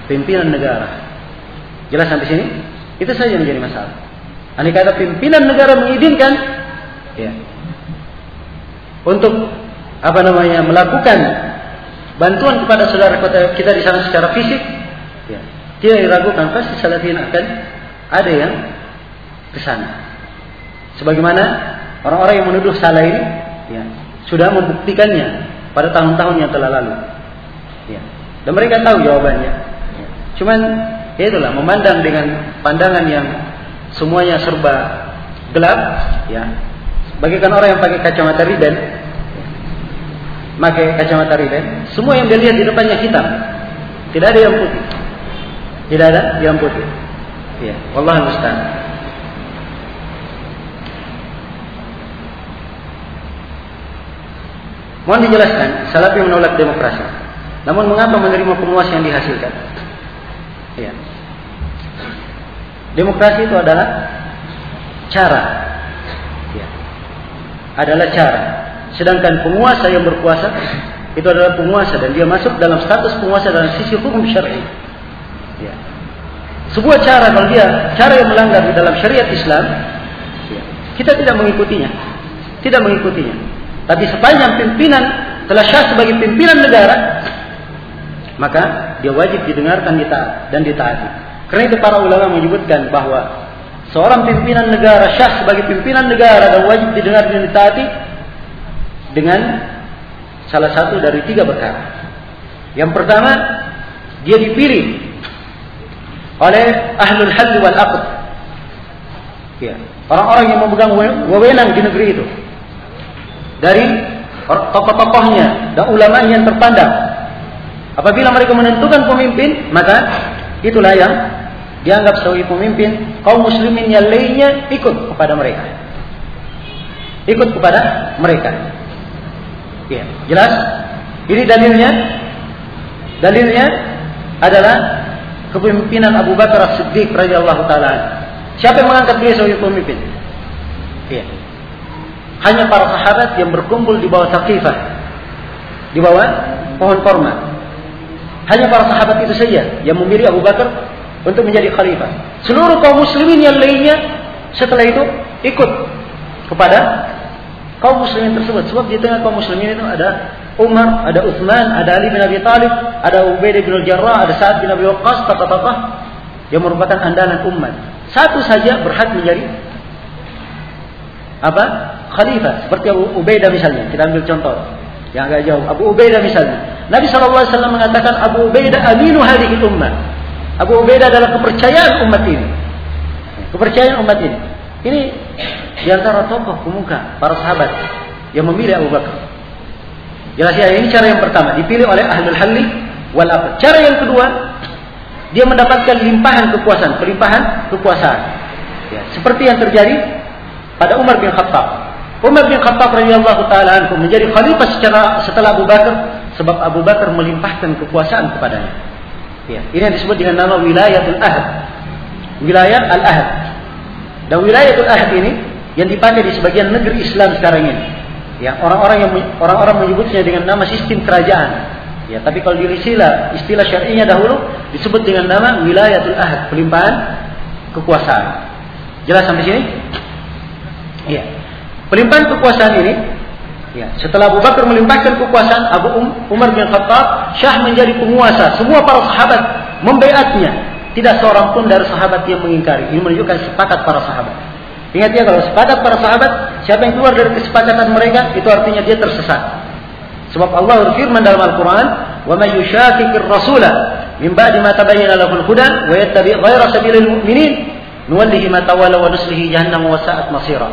pimpinan negara. Jelas sampai sini? Itu saja yang menjadi masalah. Andai kata pimpinan negara mengizinkan, ya, untuk melakukan bantuan kepada saudara kita di sana secara fisik, ya, tidak diragukan pasti Salafiyin akan ada yang ke sana. Sebagaimana orang-orang yang menuduh salah ini, ya, sudah membuktikannya pada tahun-tahun yang telah lalu. Ya. Dan mereka tahu jawabannya. Ya. Cuman ya itulah, memandang dengan pandangan yang semuanya serba gelap, ya. Bagaikan orang yang pakai kacamata Ray-Ban, pakai kacamata Ray-Ban, semua yang dia lihat di depannya hitam, tidak ada yang putih, tidak ada yang putih. Ya, wallahu musta'an. Mohon dijelaskan, Salafi menolak demokrasi. Namun mengapa menerima penguasa yang dihasilkan? Ya. Demokrasi itu adalah cara, ya, adalah cara. Sedangkan penguasa yang berkuasa itu adalah penguasa dan dia masuk dalam status penguasa dalam sisi hukum syar'i. Ya. Sebuah cara, kalau dia cara yang melanggar di dalam syariat Islam, ya, kita tidak mengikutinya, tidak mengikutinya. Tapi sepanjang pimpinan telah syah sebagai pimpinan negara, maka dia wajib didengarkan dan ditaati. Karena itu para ulama menyebutkan bahwa seorang pimpinan negara syah sebagai pimpinan negara dan wajib didengar dan ditaati dengan salah satu dari 3 perkara. Yang pertama, dia dipilih oleh ahlul hal wal aqd, ya, orang-orang yang memegang wewenang di negeri itu, dari tokoh-tokohnya dan ulama yang terpandang. Apabila mereka menentukan pemimpin, maka itulah yang dianggap sebagai pemimpin. Kaum muslimin yang lainnya ikut kepada mereka. Ikut kepada mereka. Ya, jelas? Ini dalilnya. Dalilnya adalah kepemimpinan Abu Bakar As-Siddiq radhiyallahu taala. Siapa yang mengangkat dia sebagai pemimpin? Ya. Hanya para sahabat yang berkumpul di bawah Saqifah, di bawah pohon korma. Hanya para sahabat itu saja yang memilih Abu Bakar untuk menjadi khalifah. Seluruh kaum muslimin yang lainnya setelah itu ikut kepada kaum muslimin tersebut. Sebab di tengah kaum muslimin itu ada Umar, ada Utsman, ada Ali bin Abi Thalib, ada Ubaidah bin Al-Jarrah, ada Sa'ad bin Abi Waqqas, tokoh-tokoh yang merupakan andalan umat. Satu saja berhak menjadi khalifah. Seperti Abu Ubaidah misalnya. Kita ambil contoh yang agak jauh. Abu Ubaidah misalnya. Nabi SAW mengatakan Abu Ubaidah aminu hadhihi ummah. Abu Ubaidah adalah kepercayaan umat ini. Kepercayaan umat ini. Ini di antara tokoh pemuka para sahabat yang memilih Abu Bakar. Jelas ya, ini cara yang pertama, dipilih oleh ahlul halli wal aqd. Cara yang kedua, dia mendapatkan limpahan kekuasaan, pelimpahan kekuasaan. Ya, seperti yang terjadi pada Umar bin Khattab. Umar bin Khattab radhiyallahu taala anhu menjadi khalifah setelah Abu Bakar, sebab Abu Bakar melimpahkan kekuasaan kepadanya. Ya, ini yang disebut dengan nama wilayatul ahd. Wilayah al-ahd. Dan wilayatul ahd ini yang dipakai di sebagian negeri Islam sekarang ini. Ya, orang-orang menyebutnya dengan nama sistem kerajaan. Ya, tapi kalau di istilah syar'inya dahulu disebut dengan nama wilayatul ahd, pelimpahan kekuasaan. Jelas sampai sini? Ya. Pelimpahan kekuasaan ini, ya, setelah Abu Bakar melimpahkan kekuasaan, Umar bin Khattab syah menjadi penguasa. Semua para sahabat membaiatnya. Tidak seorang pun dari sahabat yang mengingkari. Ini menunjukkan sepakat para sahabat. Ingat ya, kalau sepakat para sahabat, siapa yang keluar dari kesepakatan mereka, itu artinya dia tersesat. Sebab Allah berfirman dalam Al-Quran, وَمَنْ يُشَاكِكِ الرَّسُولَ مِنْ بَعْدِ مَا تَبَيَّنَ لَهُ الْهُدَى وَيَتَّبِعْ غَيْرَ سَبِيلِ الْمُؤْمِنِينَ نُوَلِّهِ مَا تَوَلَّى وَنُصْلِهِ جَهَنَّمَ وَسَاءَتْ مَصِيرًا.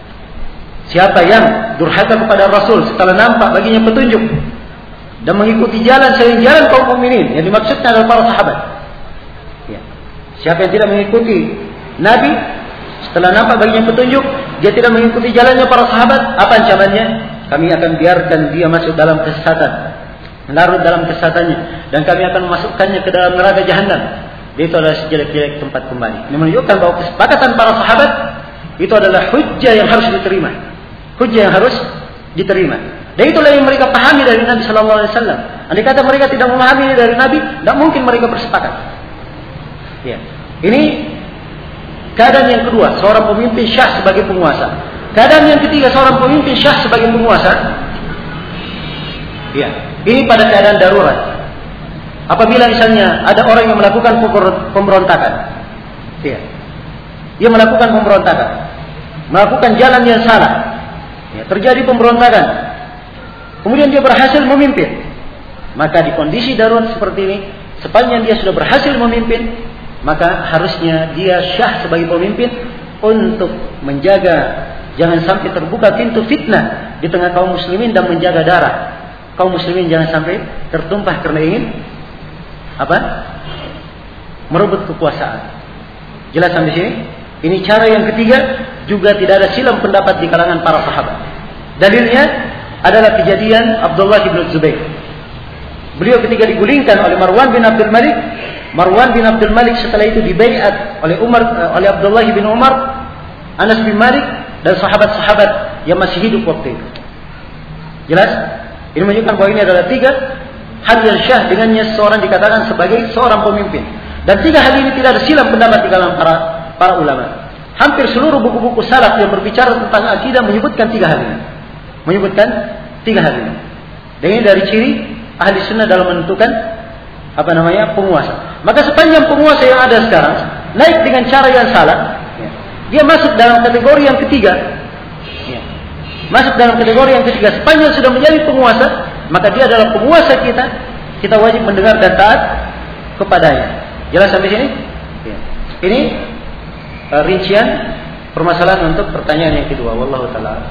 Siapa yang durhaka kepada Rasul setelah nampak baginya petunjuk dan mengikuti jalan selain jalan kaum mukminin, yang dimaksudnya adalah para sahabat. Ya. Siapa yang tidak mengikuti Nabi setelah nampak baginya petunjuk, dia tidak mengikuti jalannya para sahabat, apa ancamannya? Kami akan biarkan dia masuk dalam kesesatan, larut dalam kesesatannya, dan kami akan memasukkannya ke dalam neraka jahanam. Itu adalah sejelek-jelek tempat kembali. Ini menunjukkan bahwa kesepakatan para sahabat itu adalah hujjah yang harus diterima. Hujjah yang harus diterima. Dan itulah yang mereka pahami dari Nabi Sallallahu Alaihi Wasallam. Andai kata mereka tidak memahami ini dari Nabi, tidak mungkin mereka bersepakat. Ya. Ini keadaan yang kedua, seorang pemimpin syah sebagai penguasa. Keadaan yang ketiga, seorang pemimpin syah sebagai penguasa. Ya. Ini pada keadaan darurat. Apabila misalnya ada orang yang melakukan pemberontakan. Ya. Dia melakukan pemberontakan. Melakukan jalan yang salah. Ya, terjadi pemberontakan. Kemudian dia berhasil memimpin. Maka di kondisi darurat seperti ini, sepanjang dia sudah berhasil memimpin, maka harusnya dia syah sebagai pemimpin untuk menjaga jangan sampai terbuka pintu fitnah di tengah kaum muslimin dan menjaga darah kaum muslimin jangan sampai tertumpah karena ingin merebut kekuasaan. Jelas sampai sini? Ini cara yang ketiga, juga tidak ada silang pendapat di kalangan para sahabat. Dalilnya adalah kejadian Abdullah bin Zubair. Beliau ketika digulingkan oleh Marwan bin Abdul Malik, Marwan bin Abdul Malik setelah itu dibaiat oleh Abdullah bin Umar, Anas bin Malik dan sahabat-sahabat yang masih hidup waktu itu. Jelas? Ini menunjukkan bahwa ini adalah tiga hal yang syah dengannya seorang dikatakan sebagai seorang pemimpin. Dan tiga hal ini tidak ada silang pendapat di kalangan para ulama. Hampir seluruh buku-buku salaf yang berbicara tentang akidah menyebutkan tiga hal ini. Dan ini dari ciri ahli sunnah dalam menentukan penguasa. Maka sepanjang penguasa yang ada sekarang naik dengan cara yang salah, dia masuk dalam kategori yang ketiga. Masuk dalam kategori yang ketiga. Sepanjang sudah menjadi penguasa, maka dia adalah penguasa kita. Kita wajib mendengar dan taat kepadanya. Jelas sampai sini? Ini rincian permasalahan untuk pertanyaan yang kedua. Wallahu ta'ala.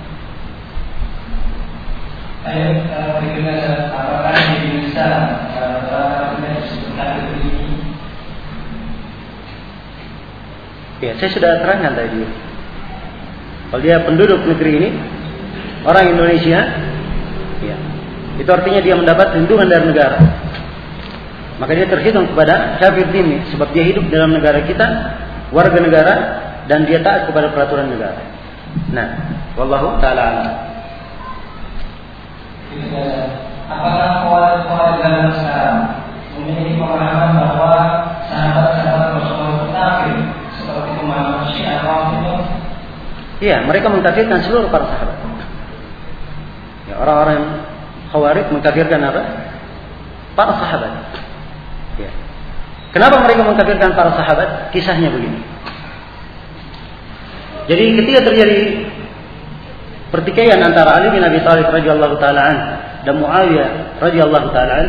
Berikutnya, apakah bisa disebutkan ini? Ya, saya sudah terangkan tadi. Kalau dia penduduk negeri ini, orang Indonesia, ya, itu artinya dia mendapat lindungan dari negara. Maka dia terhitung kepada kafir dhimmi, sebab dia hidup dalam negara kita, warga negara, dan dia taat kepada peraturan negara. Nah, wallahu ta'ala. Apakah khawarij dalam sekarang memiliki pemahaman bahwa sahabat-sahabat Rasulullah itu kafir seperti pemahaman Syiah itu? Iya, mereka mengkafirkan seluruh para sahabat. Ya, orang-orang khawarij mengkafirkan apa? Para sahabat. Ya. Kenapa mereka mengkafirkan para sahabat? Kisahnya begini. Jadi ketika terjadi pertikaian antara Ali bin Abi Thalib radhiyallahu taala an dan Muawiyah radhiyallahu taala an.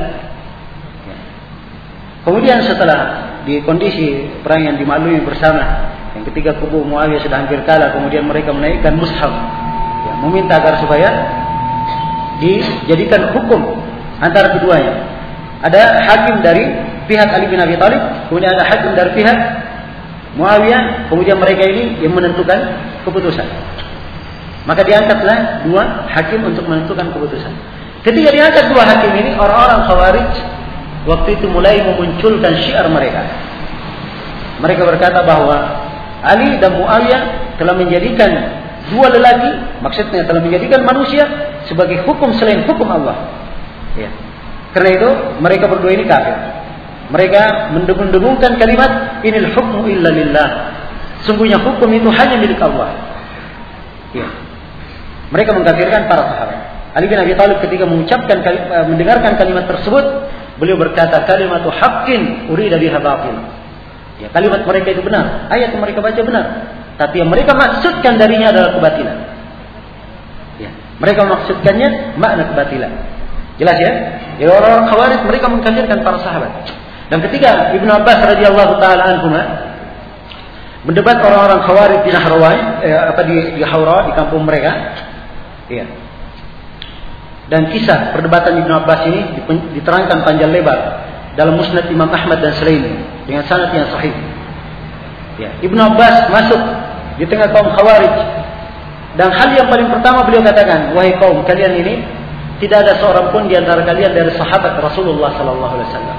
Kemudian setelah di kondisi perang yang dimaklumi bersama, yang ketiga kubu Muawiyah sudah hampir kalah, kemudian mereka menaikkan mushaf, ya, meminta agar supaya dijadikan hukum antara keduanya. Ada hakim dari pihak Ali bin Abi Thalib, kemudian ada hakim dari pihak Muawiyah, kemudian mereka ini yang menentukan keputusan. Maka diangkatlah dua hakim untuk menentukan keputusan. Ketika diangkat dua hakim ini, orang-orang Khawarij waktu itu mulai memunculkan syiar mereka. Mereka berkata bahwa Ali dan Muawiyah telah menjadikan dua lelaki, maksudnya telah menjadikan manusia sebagai hukum selain hukum Allah. Ya. Karena itu mereka berdua ini kafir. Mereka mendengung-dengungkan kalimat inil hukmu illa lillah. Sungguhnya hukum itu hanya milik Allah. Ya. Mereka mengkafirkan para sahabat. Ali bin Abi Thalib ketika mendengarkan kalimat tersebut, beliau berkata kalimatu haqqin urida biha batil. Ya, kalimat mereka itu benar, ayat yang mereka baca benar, tapi yang mereka maksudkan darinya adalah kebatilan. Ya, mereka maksudkannya makna kebatilan. Jelas ya? Ya, orang-orang Khawarij mereka mengkafirkan para sahabat. Dan ketika Ibnu Abbas radhiyallahu taala anhuma mendebat orang-orang Khawarij di Nahrawan, di Haura, di kampung mereka, ya. Dan kisah perdebatan Ibnu Abbas ini diterangkan panjang lebar dalam Musnad Imam Ahmad dan Sulaimi dengan sanad yang sahih. Ya, Ibnu Abbas masuk di tengah kaum Khawarij dan hal yang paling pertama beliau katakan, wahai kaum, kalian ini tidak ada seorang pun di antara kalian dari sahabat Rasulullah sallallahu alaihi wasallam.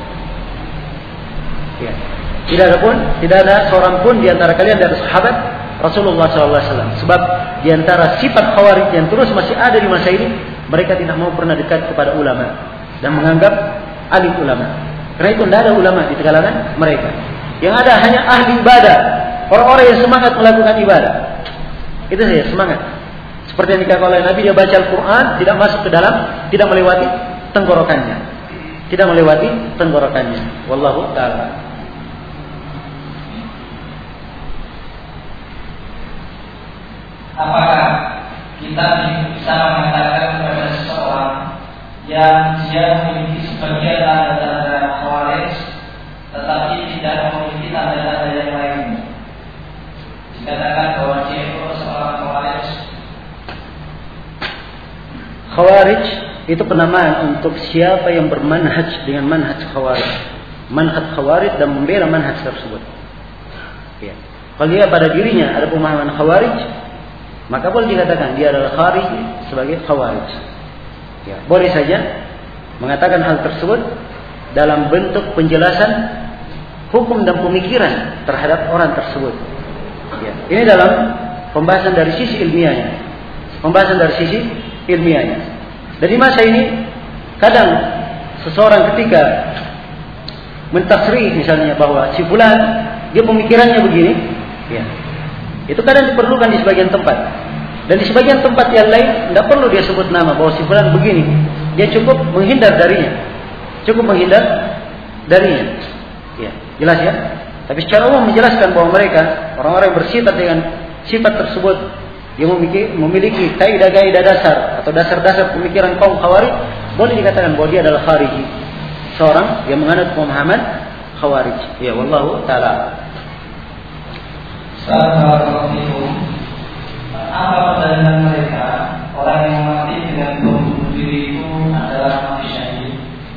Ya. Tidak ada seorang pun di antara kalian dari sahabat Rasulullah sallallahu alaihi wasallam. Sebab di antara sifat Khawarij yang terus masih ada di masa ini, mereka tidak mau pernah dekat kepada ulama. dan menganggap alim ulama. Karena itu tidak ada ulama di kalangan mereka. Yang ada hanya ahli ibadah, orang-orang yang semangat melakukan ibadah. Itu saja, semangat. Seperti yang dikatakan oleh Nabi, dia baca Al-Quran, tidak masuk ke dalam, tidak melewati tenggorokannya. Tidak melewati tenggorokannya. Wallahu ta'ala. Apakah kita bisa mengatakan kepada seseorang yang dia memiliki sebagian tanda-tanda Khawarij tetapi tidak memiliki tanda-tanda yang lain, dikatakan bahwa dia itu seorang Khawarij? Khawarij itu penamaan untuk siapa yang bermanhaj dengan manhaj Khawarij, manhaj Khawarij dan membela manhaj tersebut. Ya. Kalau dia pada dirinya ada pemahaman Khawarij, maka boleh dikatakan dia adalah kharij sebagai Khawarij. Ya, boleh saja mengatakan hal tersebut dalam bentuk penjelasan hukum dan pemikiran terhadap orang tersebut. Ya, ini dalam pembahasan dari sisi ilmiahnya. Pembahasan dari sisi ilmiahnya. Dari masa ini kadang seseorang ketika mentasrih misalnya bahwa si fulan dia pemikirannya begini, ya. Itu kadang diperlukan di sebagian tempat. Dan di sebagian tempat yang lain tidak perlu dia sebut nama bahwa si fulan begini. Dia cukup menghindar darinya. Cukup menghindar darinya. Ya, jelas ya? Tapi secara umum menjelaskan bahwa mereka orang-orang yang bersifat dengan sifat tersebut yang memiliki kaidah-kaidah dasar atau dasar-dasar pemikiran kaum Khawarij, boleh dikatakan bahwa dia adalah khariji. Seorang yang menganut pemahaman Khawarij. Ya, wallahu ta'ala. Assalamualaikum. Apa pendalilan mereka orang yang mati dengan bom bunuh diri itu adalah mati syahid?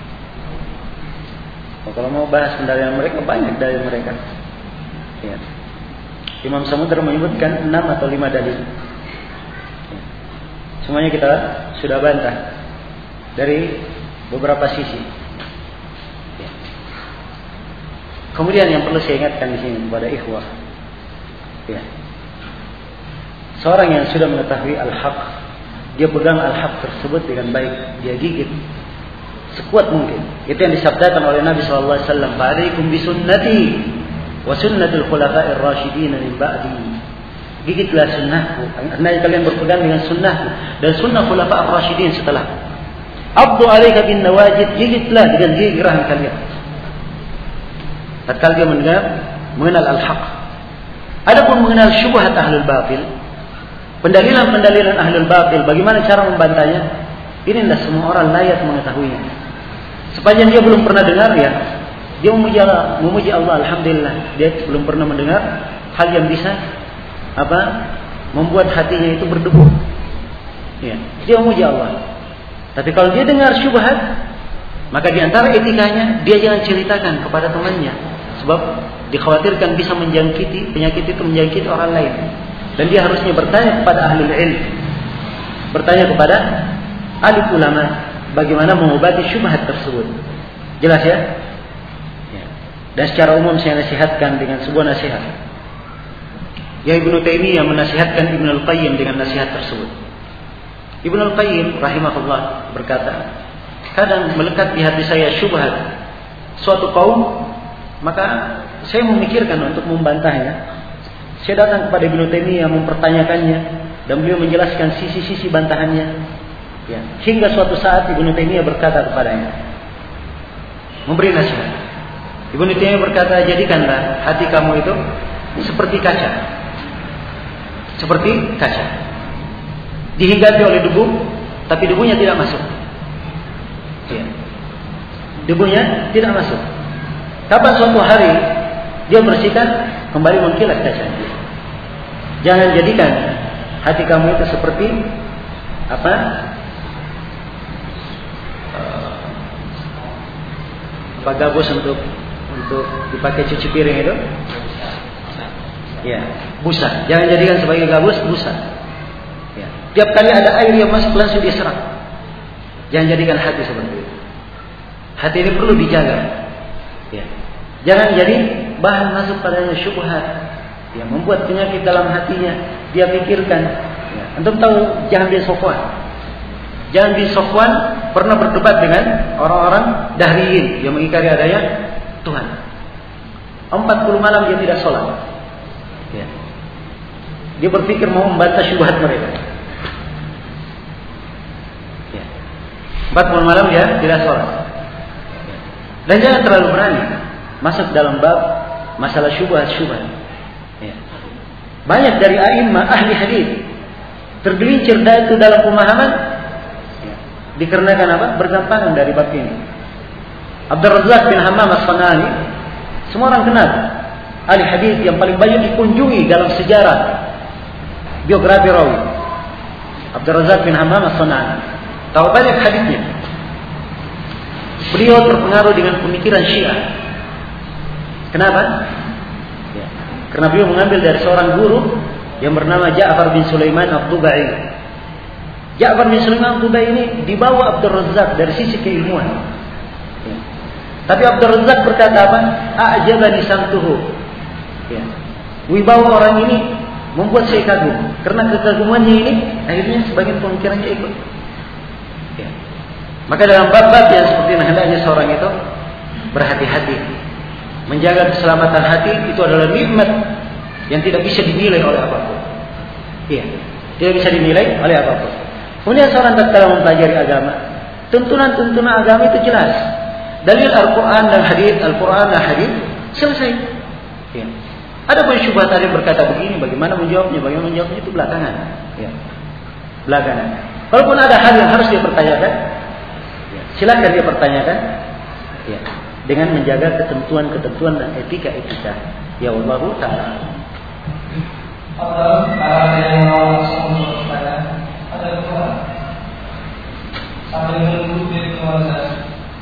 Kalau mau bahas pendalilan mereka, banyak dalil mereka. Ya. Imam Samudra menyebutkan 6 atau 5 dalil. Ya. Semuanya kita sudah bantah dari beberapa sisi. Ya. Kemudian yang perlu saya ingatkan di sini kepada ikhwah. Ya. Seorang yang sudah mengetahui al-haq, dia pegang al-haq tersebut dengan baik, dia gigit sekuat mungkin. Itu yang disabdakan oleh Nabi SAW. Fa'alaikum bisunnati wa sunnatul khulafa'ir rasyidin min ba'di. Gigitlah sunnahku. Hendaknya kalian berpegang dengan sunnahku dan sunnah khulafa'ir rasyidin setelah. Abdu alaika bin nawajid, gigitlah dengan gigi gerah kalian. Tatkala dia mengenal al-haq. Adapun mengenal syubhat ahlul batil, pendalilan-pendalilan ahlul batil, bagaimana cara membantahnya? Ini tidak semua orang layak mengetahuinya. Sepanjang dia belum pernah dengar, ya, dia memuji Allah, alhamdulillah. Dia belum pernah mendengar hal yang bisa membuat hatinya itu berdebu. Ya, dia memuji Allah. Tapi kalau dia dengar syubhat, maka di antara etikanya dia jangan ceritakan kepada temannya, sebab dikhawatirkan bisa menjangkiti, penyakit itu menjangkiti orang lain. Dan dia harusnya bertanya kepada ahli ilmu, bertanya kepada ahli ulama, bagaimana mengobati syubhat tersebut. Jelas ya? Ya. Dan secara umum saya nasihatkan dengan sebuah nasihat. Ya, Ibnu Taimiyah menasihatkan Ibnu Al-Qayyim dengan nasihat tersebut. Ibnu Al-Qayyim rahimahullah berkata, kadang melekat di hati saya syubhat suatu kaum, maka saya memikirkan untuk membantahnya. Saya datang kepada Ibnu Taimiyah mempertanyakannya dan beliau menjelaskan sisi-sisi bantahannya. Ya, hingga suatu saat Ibnu Taimiyah berkata kepadanya, memberi nasihat. Ibnu Taimiyah berkata, jadikanlah hati kamu itu seperti kaca. Seperti kaca. Dihinggapi oleh debu, tapi debunya tidak masuk. Ya. Debunya tidak masuk. Kapan suatu hari dia bersihkan, kembali mengkilat kacanya. Jangan jadikan hati kamu itu seperti gabus untuk dipakai cuci piring itu. Ya, busa. Jangan jadikan sebagai gabus, busa. Ya. Tiap kali ada air yang masuk langsung diserap. Jangan jadikan hati seperti itu. Hati ini perlu dijaga. Ya. Jangan jadi bahan masuk padanya syubhat, yang membuat penyakit dalam hatinya. Dia pikirkan. Ya. Antum tahu, jangan bin Safwan. Jangan bin Safwan pernah berdebat dengan orang-orang Dahriyin yang mengingkari adanya Tuhan. 40 malam dia tidak sholat. Ya. Dia berpikir mau membantah syubhat mereka. Ya. 40 malam dia tidak sholat. Ya. Dan jangan terlalu berani masuk dalam bab masalah syubhat-syubhat. Ya. Banyak dari a'immah ahli hadis tergelincir itu dalam pemahaman ya. Dikarenakan apa? Bergampangan dari bab ini. Abdul Razzaq bin Hammam As-Sanani, semua orang kenal ahli hadis yang paling banyak dikunjungi dalam sejarah biografi rawi. Abdul Razzaq bin Hammam As-Sanani, tahu banyak hadisnya. Beliau terpengaruh dengan pemikiran Syiah. Kenapa? Ya. Karena beliau mengambil dari seorang guru yang bernama Ja'far bin Sulaiman At-Tubai. Ja'far bin Sulaiman At-Tubai ini dibawa Abdul Razzaq dari sisi keilmuan. Ya. Tapi Abdul Razzaq berkata apa? A'jabani samtuhu. Ya. Wibawa orang ini membuat saya kagum. Karena kekagumannya ini akhirnya sebagian pemikirannya ikut. Ya. Maka dalam bab-bab yang seperti ini hendaknya seorang itu berhati-hati. Menjaga keselamatan hati itu adalah nikmat yang tidak bisa dinilai oleh apapun. Iya, tidak bisa dinilai oleh apapun. Kemudian seorang tatkala mempelajari agama, tuntunan-tuntunan agama itu jelas. Dalil Al-Quran dan hadis, Al-Quran dan hadis selesai. Ya. Ada pun syubhat ada yang berkata begini, bagaimana menjawabnya itu belakangan. Ya. Belakangan. Walaupun ada hal yang harus dia pertanyakan, ya. Silakan dia pertanyakan. Ya. Dengan menjaga ketentuan-ketentuan dan etika-etika. Ya Allah Ta'ala. Kalau yang mau langsung bertanya, ada Quran. Sambil menunggu di keluarga.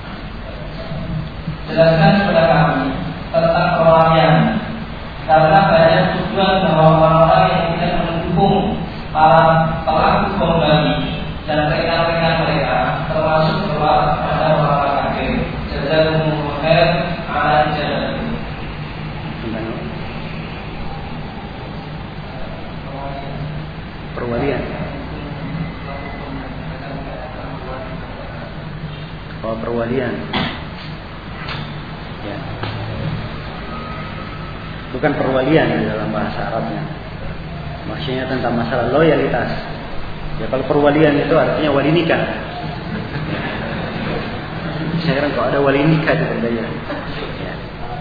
Jelaskan kepada kami tentang perwalian. Karena banyak tujuan bahwa orang-orang yang tidak mendukung para pelaku bom Bali dan rekan-rekan mereka, termasuk keluar pada orang-orang kafir. Jazakumullah khair ala ijabah. Perwalian. Oh, perwalian. Ya. Bukan perwalian di dalam bahasa Arabnya. Maksudnya tentang masalah loyalitas. Ya, kalau perwalian itu artinya wali nikah. Ya. Saya kira kalau ada wali nikah di Berdaya. Ya.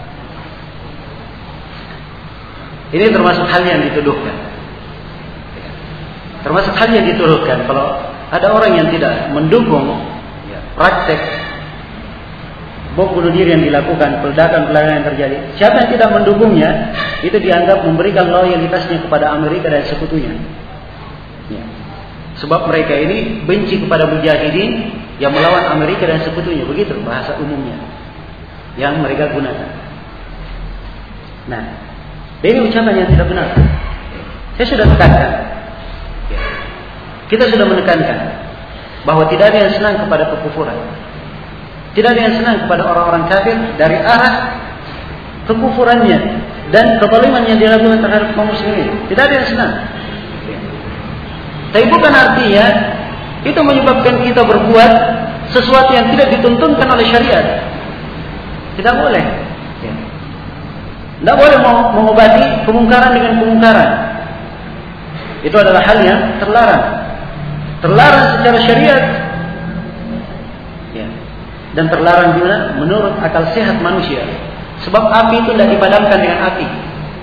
Ini termasuk hal yang dituduhkan. Ya. Termasuk hal yang dituduhkan. Kalau ada orang yang tidak mendukung ya, praktek bom bunuh diri yang dilakukan, peledakan-peledakan yang terjadi, siapa yang tidak mendukungnya, itu dianggap memberikan loyalitasnya kepada Amerika dan sekutunya. Ya. Sebab mereka ini benci kepada mujahidin yang melawan Amerika dan sekutunya, begitu bahasa umumnya yang mereka gunakan. Nah, ini ucapan yang tidak benar. Saya sudah tekankan, kita sudah menekankan bahwa tidak ada yang senang kepada kekufuran. Tidak ada yang senang kepada orang-orang kafir dari arah kekufurannya dan kezaliman yang dilakukan terhadap kaum muslimin. Tidak ada yang senang. Tapi bukan artinya itu menyebabkan kita berbuat sesuatu yang tidak dituntunkan oleh syariat. Tidak boleh. Tidak boleh mengobati kemungkaran dengan kemungkaran. Itu adalah hal yang terlarang. Terlarang secara syariat. Dan terlarang juga menurut akal sehat manusia. Sebab api itu tidak dipadamkan dengan api.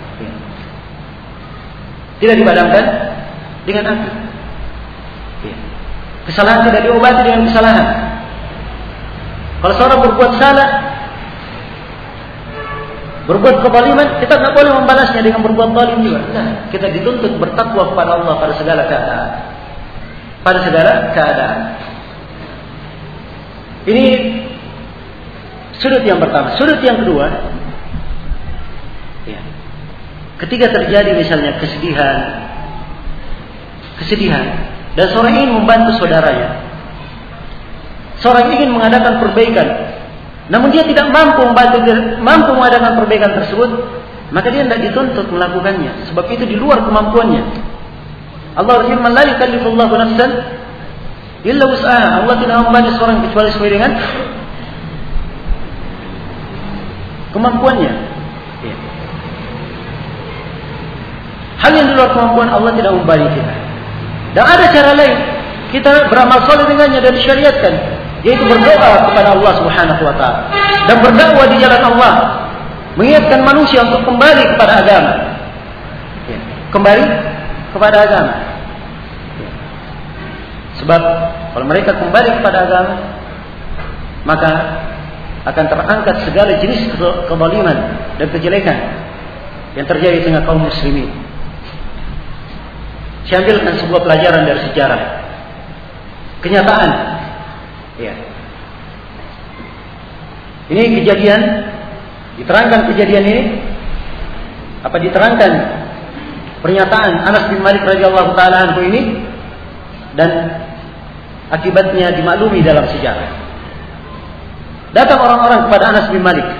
Tidak dipadamkan dengan api. Kesalahan tidak diobati dengan kesalahan. Kalau seorang berbuat salah, berbuat kezaliman, kita tidak boleh membalasnya dengan berbuat zalim juga. Nah, kita dituntut bertakwa kepada Allah pada segala keadaan. Pada segala keadaan. Ini sudut yang pertama. Sudut yang kedua, ya, ketika terjadi misalnya kesedihan, dan seorang ingin membantu saudaranya, seorang ingin mengadakan perbaikan, namun dia tidak mampu mengadakan perbaikan tersebut, maka dia tidak dituntut melakukannya, sebab itu di luar kemampuannya. Allah berfirman, la yukallifullahu nafsan illa wus'aha. Allah tidak membebani seorang kecuali sesuai dengan kemampuannya. Ya. Hal yang di luar kemampuan Allah tidak membebani kita. Dan ada cara lain kita beramal saleh dengannya dan disyariatkan, yaitu berdoa kepada Allah Subhanahu wa taala dan berdakwah di jalan Allah, mengingatkan manusia untuk kembali kepada agama. Ya. Kembali kepada agama. Ya. Sebab kalau mereka kembali kepada agama, maka akan terangkat segala jenis kezaliman dan kejelekan yang terjadi di tengah kaum muslimin. Saya ambilkan sebuah pelajaran dari sejarah, kenyataan. Ya. Ini kejadian, diterangkan kejadian ini, diterangkan pernyataan Anas bin Malik radhiyallahu taala anhu ini, dan akibatnya dimaklumi dalam sejarah. Datang orang-orang kepada Anas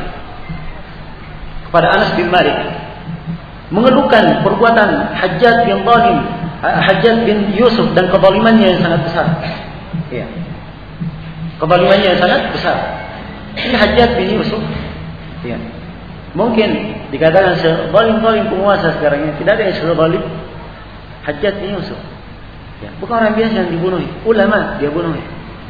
bin Malik, mengeluhkan perbuatan Hajjaj bin Yusuf dan kezalimannya yang sangat besar. Ya. Kezalimannya yang sangat besar. Ini Hajjaj bin Yusuf. Ya. Mungkin dikatakan sezalim-zalim penguasa sekarang ini, tidak ada yang sezalim Hajjaj bin Yusuf. Ya. Bukan orang biasa yang dibunuh, ulama dia bunuh.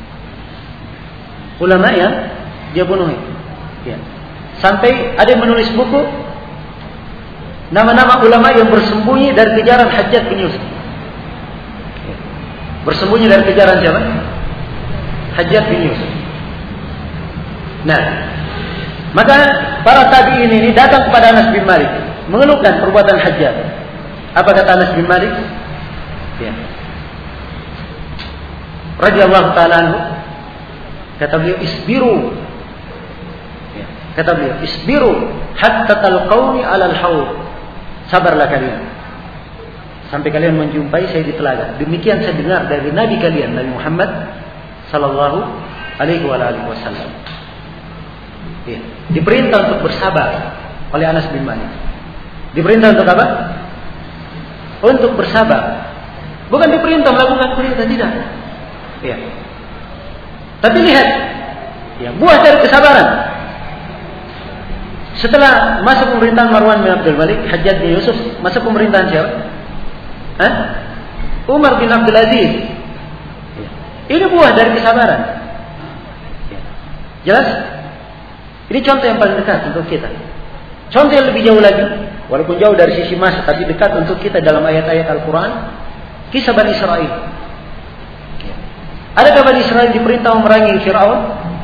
Ulama yang dia bunuh. Ya. Sampai ada yang menulis buku nama-nama ulama yang bersembunyi dari kejaran Hajjaj bin Yusuf. Ya. Bersembunyi dari kejaran siapa? Hajjaj bin Yusuf. Nah, maka para tabi'in ini datang kepada Anas bin Malik mengeluhkan perbuatan Hajjaj. Apa kata Anas bin Malik? Ya. Radhiyallahu ta'ala anhu, kata beliau, isbiru. Ya. Kata beliau, isbiru hatta talqauni 'alal haud. Sabarlah kalian sampai kalian menjumpai saya di telaga. Demikian saya dengar dari Nabi kalian, Nabi Muhammad sallallahu alaihi wasallam. Ya. Diperintah untuk bersabar oleh Anas bin Malik. Diperintah untuk apa? Untuk bersabar. Bukan diperintah melakukan perintah, tidak. Ya. Tapi lihat, ya, buah dari kesabaran. Setelah masuk pemerintahan Marwan bin Abdul Malik, Hajjaj bin Yusuf masuk pemerintahan siapa? Umar bin Abdul Aziz. Ya. Ini buah dari kesabaran. Ya. Jelas? Ini contoh yang paling dekat untuk kita. Contoh yang lebih jauh lagi, walaupun jauh dari sisi masa, tapi dekat untuk kita dalam ayat-ayat Al-Quran, kisah Bani Israel. Ya. Adakah Bani Israel diperintah memerangi Fir'aun?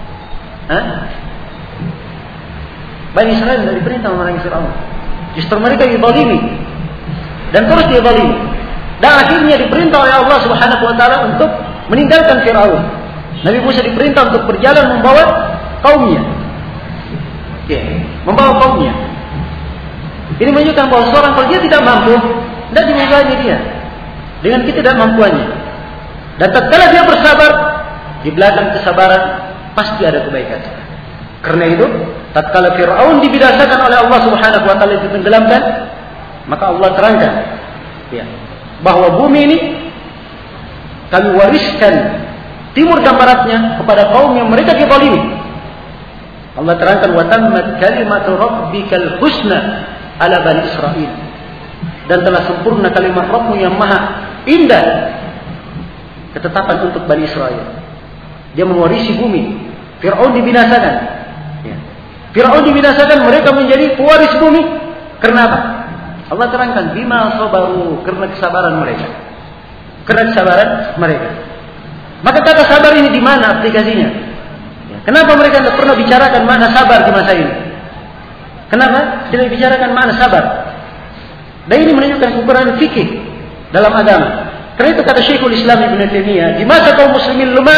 Bani Israel tidak diperintah memerangi Fir'aun. Justru mereka dizalimi dan terus dizalimi. Dan akhirnya diperintah oleh Allah Subhanahu wa taala untuk meninggalkan Fir'aun. Nabi Musa diperintah untuk berjalan membawa kaumnya. Membawa kaumnya. Ini menunjukkan bahwa seorang kalau dia tidak mampu, tidak dimudahnya dia dengan ketidakmampuannya. Dan tatkala dia bersabar, di belakang kesabaran pasti ada kebaikan. Karena itu, tatkala Fir'aun dibinasakan oleh Allah Subhanahu wa taala, ditenggelamkan, maka Allah terangkan, ya, bahwa bumi ini kami wariskan timur dan baratnya kepada kaum yang mereka dizalimi. Allah terangkan, wa tammat kalimatu rabbikal husna ala bani Israil. Dan telah sempurna kalimat Rabbmu yang maha indah, ketetapan untuk Bani Israel. Dia mewarisi bumi. Fir'aun dibinasakan. Ya. Fir'aun dibinasakan, mereka menjadi pewaris bumi. Karena apa? Allah terangkan, bima sabaru, karena kesabaran mereka. Karena kesabaran mereka. Maka kata sabar ini di mana aplikasinya? Ya. Kenapa mereka tidak pernah bicarakan makna sabar di masa ini? Kenapa tidak bicarakan makna sabar? Dan ini menunjukkan ukuran fikih dalam agama. Karena itu kata Syekhul Islam Ibn Taimiyah, di masa kaum muslimin lemah,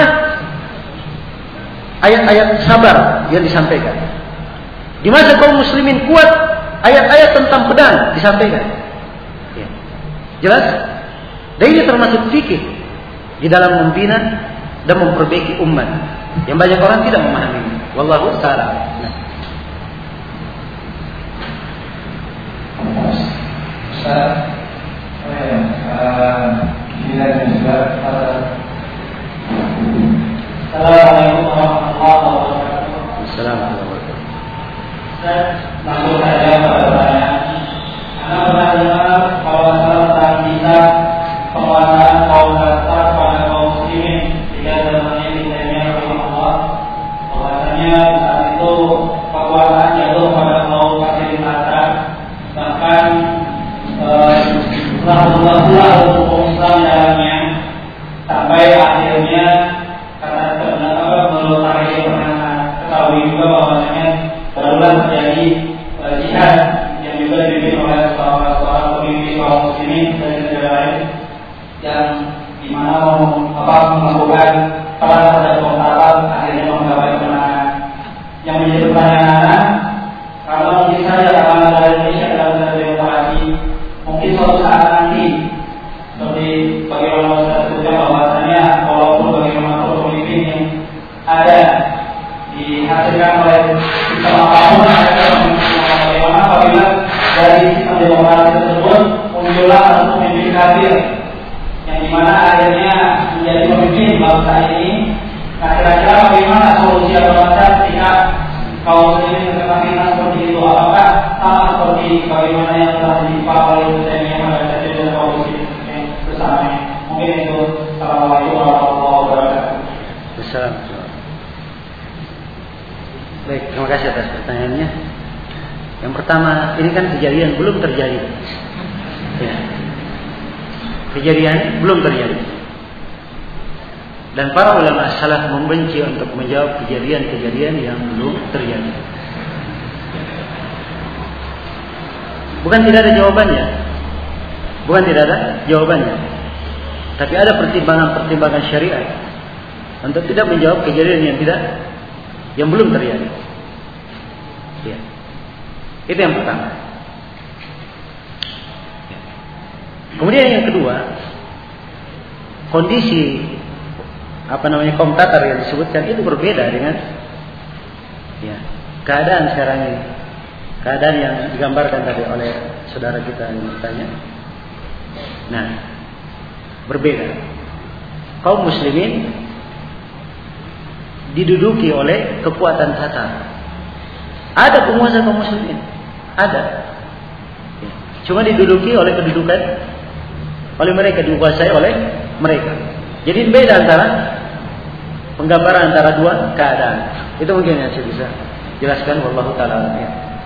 ayat-ayat sabar yang disampaikan. Di masa kaum muslimin kuat, ayat-ayat tentang pedang disampaikan. Ya. Jelas? Dan ini termasuk fikih di dalam membina dan memperbaiki umat yang banyak orang tidak memahami. Wallahu ta'ala. Kita juga Langsung saja pada pertanyaan. Anda pernah dengar bahwa salah tentang kisah penguasaan kaum Nasrani pada kaum muslimin jika zamannya Ibnu Rahimahullah, bahwasanya saat itu kekuasaan jatuh pada kaum kafirin Nasrani, bahkan telah pula hukum Islam dalamnya, sampai akhirnya kata menurut tarikh yang pernah ketahui juga bahwasanya barulah terjadi jihad yang juga dipimpin oleh seorang pemimpin kaum muslimin dari negara lain yang dimana melakukan perang terhadap kaum Arab, akhirnya menggapai kemenangan. Yang menjadi pertanyaan, kalau mungkin saja kalau negara Indonesia dalam negara demokrasi, mungkin suatu saat nanti seperti bagaimana saya sebutkan bahwasanya walaupun bagaimanapun pemimpin yang ada dihasilkan oleh sistem apapun, bagaimana apabila dari sistem demokrasi tersebut muncullah satu pemimpin kafir yang dimana akhirnya menjadi pemimpin bangsa ini. Nah, kira-kira bagaimana solusi atau macam ketika kaum muslimin kekafiran seperti itu? Apakah sama seperti bagaimana yang telah ditimpa oleh Muslimin yang pada dan kaum muslimin bersamanya? Mungkin itu. Assalamualaikum warahmatullahi wabarakatuh. Assalamualaikum. Baik, terima kasih atas pertanyaannya. Yang pertama, ini kan kejadian belum terjadi. Ya. Kejadian belum terjadi. Dan para ulama salaf membenci untuk menjawab kejadian-kejadian yang belum terjadi. Bukan tidak ada jawabannya. Bukan tidak ada jawabannya. Tapi ada pertimbangan-pertimbangan syariat untuk tidak menjawab kejadian yang belum terjadi. Ya. Itu yang pertama. Ya. Kemudian yang kedua, kondisi kaum Tatar yang disebutkan itu berbeda dengan keadaan sekarang ini. Keadaan yang digambarkan tadi oleh saudara kita yang bertanya. Nah, berbeda. Kaum muslimin diduduki oleh kekuatan Tatar. Ada penguasa kaum muslimin, ada. Cuma diduduki oleh kedudukan oleh mereka, dikuasai oleh mereka. Jadi beda antara penggambaran antara dua keadaan. Itu mungkin yang saya bisa jelaskan. Wallahu ta'ala alam.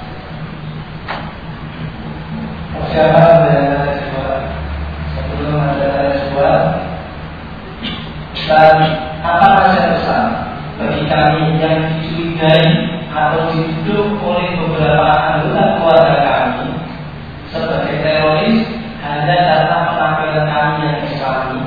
Sebelum ada sebuah dan apa saja pesan bagi kami yang dicurigai atau dituduh oleh beberapa anggota keluarga kami sebagai teroris hanya datang penampilan kami yang Islami.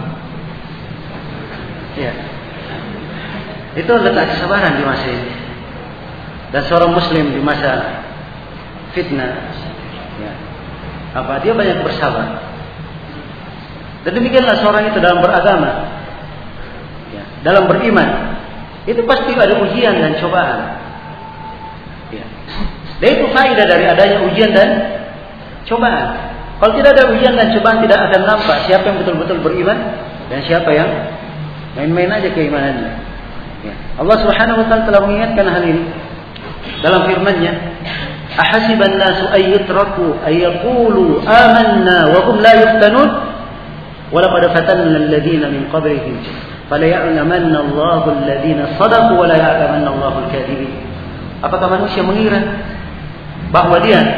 Ya. Itu letak kesabaran di masa ini. Dan seorang muslim di masa fitnah, ya, dia banyak bersabar. Dan demikianlah seorang itu dalam beragama, ya, dalam beriman, itu pasti ada ujian dan cobaan. Ya. Dan itu faedah dari adanya ujian dan cobaan. Kalau tidak ada ujian dan cobaan, tidak akan nampak siapa yang betul-betul beriman dan siapa yang main-main aja keimanannya. Ya. Allah Subhanahu wa taala telah mengingatkan hal ini dalam firman-Nya, "Ahasiban nasu ay yutraku ay yaqulu amanna wa hum la yuftanun wa laqad fatanna alladhina min qablihim fala ya'lamanna Allahu alladhina sadaqu wa la ya'lamanna Allahu al-kadhibin." Apakah manusia mengira bahwa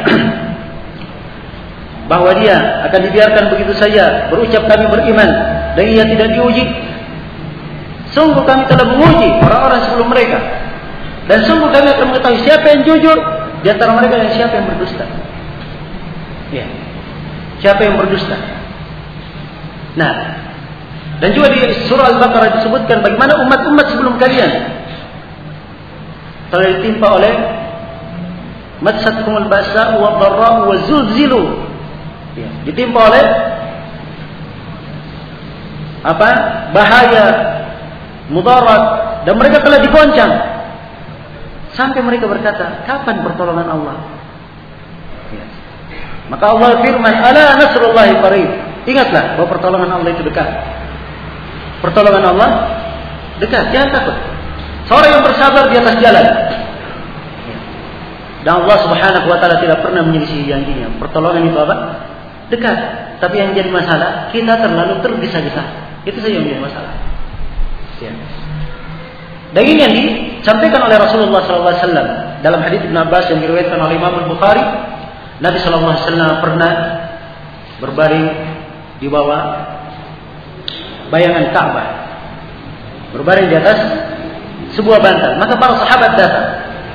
dia akan dibiarkan begitu saja berucap kami beriman dan ia tidak diuji? Sungguh kami telah menguji orang-orang sebelum mereka, dan sungguh kami akan mengetahui siapa yang jujur di antara mereka dan siapa yang berdusta. Ya, siapa yang berdusta. Nah, dan juga di surah Al-Baqarah disebutkan bagaimana umat-umat sebelum kalian telah ditimpa oleh matsatkumul ba'sa wa dharra wa zulzilu. Ya, ditimpa oleh bahaya, mudarat, dan mereka telah digoncang sampai mereka berkata, kapan pertolongan Allah? Ya. Maka Allah firman, ala nasrullahi qarib. Ingatlah bahwa pertolongan Allah itu dekat. Pertolongan Allah dekat, jangan takut. Seorang yang bersabar di atas jalan, Dan Allah Subhanahu wa taala tidak pernah menyelisih janjinya. Pertolongan itu apa? Dekat. Tapi yang jadi masalah, kita terlalu tergesa-gesa. Itu saja yang jadi masalah. Ya. Dan ini yang disampaikan oleh Rasulullah SAW dalam hadits Ibn Abbas yang diriwayatkan oleh Imam Al-Bukhari. Nabi SAW pernah berbaring di bawah bayangan Ka'bah, berbaring di atas sebuah bantal. Maka para sahabat datang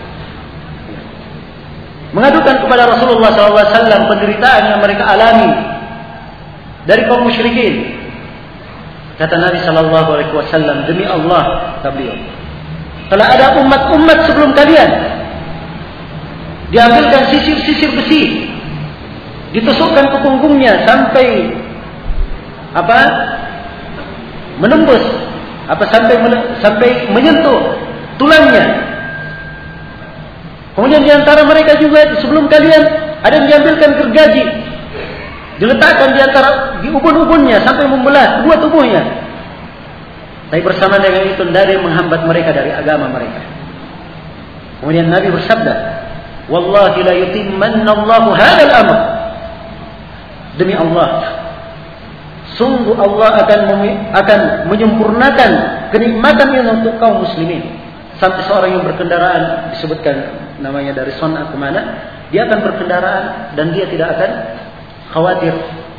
mengadukan kepada Rasulullah SAW penderitaan yang mereka alami dari kaum musyrikin. Kata Nabi SAW, demi Allah, kata beliau, telah ada umat-umat sebelum kalian diambilkan sisir-sisir besi, ditusukkan ke punggungnya sampai menembus sampai menyentuh tulangnya. Kemudian di antara mereka juga sebelum kalian ada yang diambilkan gergaji, diletakkan di ubun-ubunnya sampai membelah kedua tubuhnya. Tapi bersama dengan itu tidak ada yang menghambat mereka dari agama mereka. Kemudian Nabi bersabda, "Wallahi la yutimmanna Allahu hadzal amr." Demi Allah, sungguh Allah akan menyempurnakan kenikmatan ini untuk kaum muslimin. Sampai seorang yang berkendaraan, disebutkan namanya dari Son'a kemana, dia akan berkendaraan dan dia tidak akan khawatir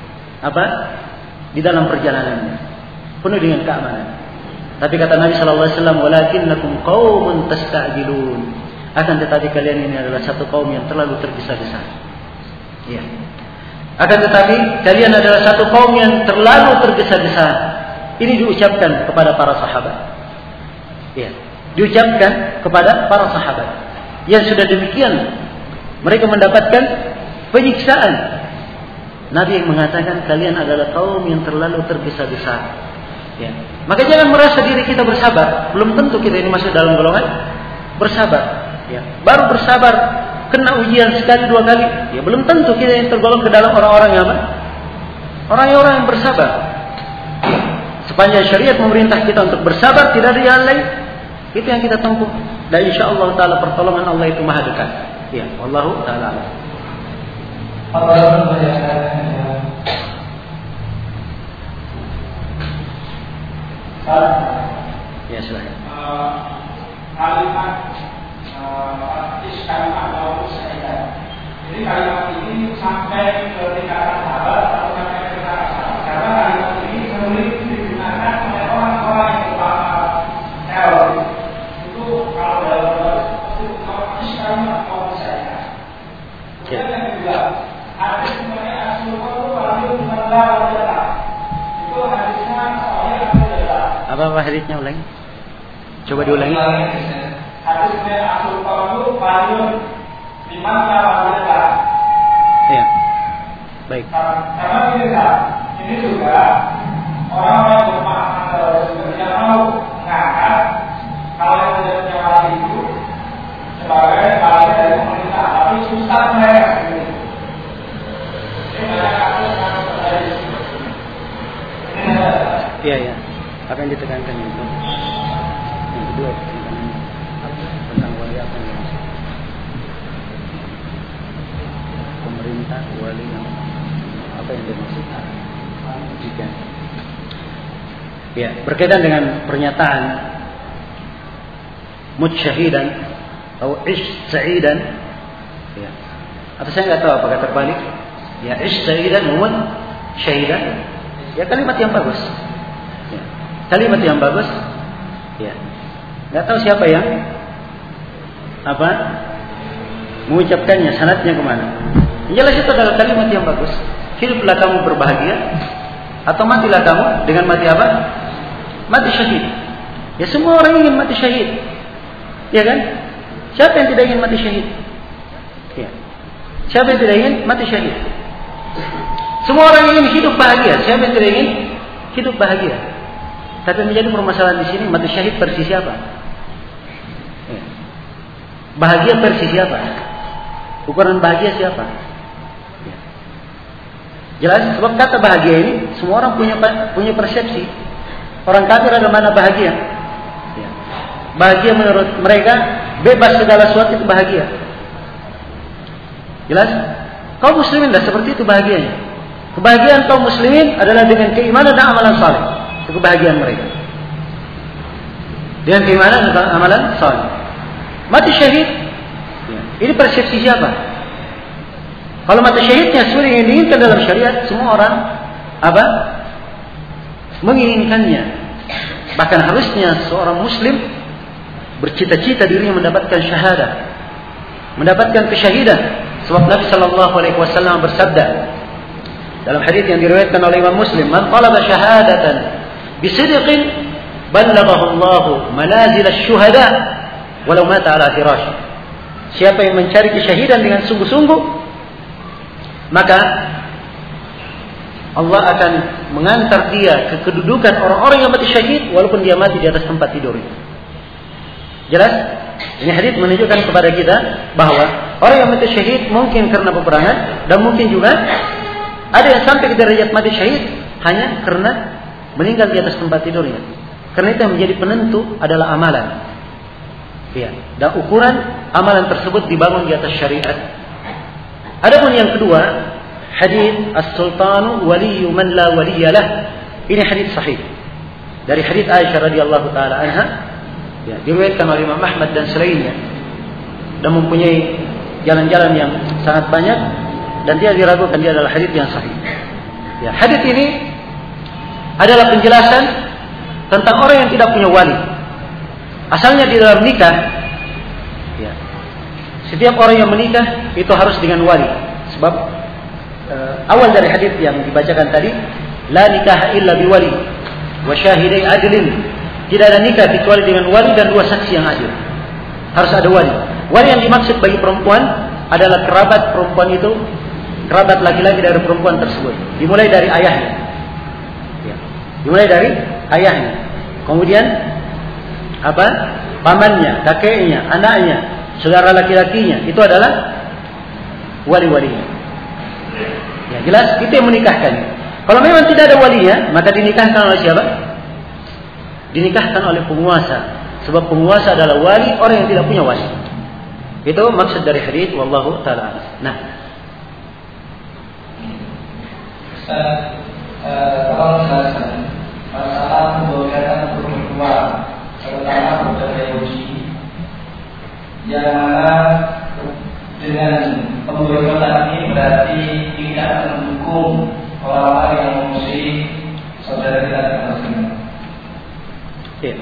di dalam perjalanannya, penuh dengan keamanan. Tapi kata Nabi SAW, "Walakinnakum qaumun tasta'jilun." Akan tetapi kalian ini adalah satu kaum yang terlalu tergesa-gesa. Ya. Akan tetapi kalian adalah satu kaum yang terlalu tergesa-gesa. Ini diucapkan kepada para sahabat. Ya. Diucapkan kepada para sahabat. Yang sudah demikian mereka mendapatkan penyiksaan. Nabi yang mengatakan kalian adalah kaum yang terlalu tergesa-gesa. Ya. Maka jangan merasa diri kita bersabar. Belum tentu kita ini masuk dalam golongan bersabar. Ya. Baru bersabar kena ujian sekali dua kali, ya belum tentu kita yang tergolong ke dalam orang-orang yang orang yang bersabar. Sepanjang syariat memerintah kita untuk bersabar, tidak ada yang lain, itu yang kita tempuh. Dan insyaallah taala pertolongan Allah itu maha dekat. Ya, wallahu taala. Ya, silakan. Kalimat kalimat atau syaitan. Jadi kalimat ini sampai ke tingkatan sahabat atau sampai ke tingkatan sahabat. Karena kalimat ini sering digunakan oleh orang-orang yang berpaham teori. Itu kalau dalam itu kalimat atau syaitan. Kemudian yang kedua, hadis mengenai Rasulullah itu wajib mengenal wajah. Itu hadisnya soalnya adalah. Apa hadisnya ulangi? Coba diulangi. Hadisnya Rasulullah itu wajib dimana wajah. Ya. Baik. Karena ini juga orang-orang berpaham juga tidak mau mengangkat kalau yang tidak punya wali itu sebagai wali dari pemerintah, tapi susah mereka sendiri. Ini banyak kasus yang terjadi. Iya, ya. Apa yang ditekankan itu? Yang kedua tentang wali apa yang dimaksud? Pemerintah, wali yang apa yang dimaksud? Jika ya berkaitan dengan pernyataan mut syahidan atau ish sa'idan, ya. Atau saya nggak tahu apakah terbalik. Ya, ish sa'idan mut syahidan. Ya, kalimat yang bagus. Ya. Kalimat yang bagus. Ya. Nggak tahu siapa yang mengucapkannya, sanadnya kemana. Yang jelas itu adalah kalimat yang bagus. Hiduplah kamu berbahagia atau matilah kamu dengan mati apa? Mati syahid. Ya, semua orang ingin mati syahid. Ya kan? Siapa yang tidak ingin mati syahid? Ya. Siapa yang tidak ingin mati syahid? Semua orang ingin hidup bahagia. Siapa yang tidak ingin hidup bahagia? Tapi menjadi permasalahan di sini, mati syahid versi siapa? Ya. Bahagia versi siapa? Ukuran bahagia siapa? Ya. Jelas, sebab kata bahagia ini semua orang punya persepsi. Orang kafir ada mana bahagia? Ya. Bahagia menurut mereka bebas segala sesuatu itu bahagia. Jelas? Kaum muslimin dah seperti itu bahagianya. Kebahagiaan kaum muslimin adalah dengan keimanan dan amalan saleh. Itu kebahagiaan mereka. Dengan keimanan dan amalan saleh. Mati syahid, ini persepsi siapa? Kalau mati syahidnya sesuai yang diinginkan dalam syariat, semua orang apa? Menginginkannya. Bahkan harusnya seorang muslim bercita-cita dirinya mendapatkan syahadah, mendapatkan kesyahidan. Sebab Nabi sallallahu alaihi wasallam bersabda dalam hadis yang diriwayatkan oleh Imam Muslim, "Man talaba syahadatan bisidqin ballaghahu Allah manazil asy-syuhada walau mata ala firash." Siapa yang mencari kesyahidan dengan sungguh-sungguh, maka Allah akan mengantar dia ke kedudukan orang-orang yang mati syahid walaupun dia mati di atas tempat tidurnya. Jelas? Ini hadis menunjukkan kepada kita bahwa orang yang mati syahid mungkin karena peperangan dan mungkin juga ada yang sampai ke derajat mati syahid hanya karena meninggal di atas tempat tidurnya. Karena itu yang menjadi penentu adalah amalan. Ya, dan ukuran amalan tersebut dibangun di atas syariat. Adapun yang kedua, hadis as-sultanu waliyyu man la waliyalah. Ini hadis sahih. Dari hadis Aisyah radhiyallahu taala anha, ya, diriwayatkan oleh Imam Ahmad dan selainnya, dan mempunyai jalan-jalan yang sangat banyak, dan dia diragukan dia adalah hadis yang sahih. Ya, hadis ini adalah penjelasan tentang orang yang tidak punya wali. Asalnya di dalam nikah, ya, setiap orang yang menikah itu harus dengan wali. Sebab awal dari hadis yang dibacakan tadi, la nikaha illa biwali wa syahidai adlin. Tidak ada nikah kecuali dengan wali dan dua saksi yang adil. Harus ada wali. Wali yang dimaksud bagi perempuan adalah kerabat perempuan itu, kerabat laki-laki dari perempuan tersebut. Dimulai dari ayahnya. Ya. Dimulai dari ayahnya. Kemudian apa? Pamannya, kakeknya, anaknya, saudara laki-lakinya. Itu adalah wali-walinya. Ya, jelas itu yang menikahkan. Kalau memang tidak ada walinya, maka dinikahkan oleh siapa? Dinikahkan oleh penguasa. Sebab penguasa adalah wali orang yang tidak punya wali. Itu maksud dari hadis wallahu taala. Nah, kalau misalkan masalah pembolehan untuk berdua, terutama berbeda uji, yang mana dengan pembolehan ini berarti tidak mendukung orang-orang yang memusuhi saudara kita yang muslim. ya.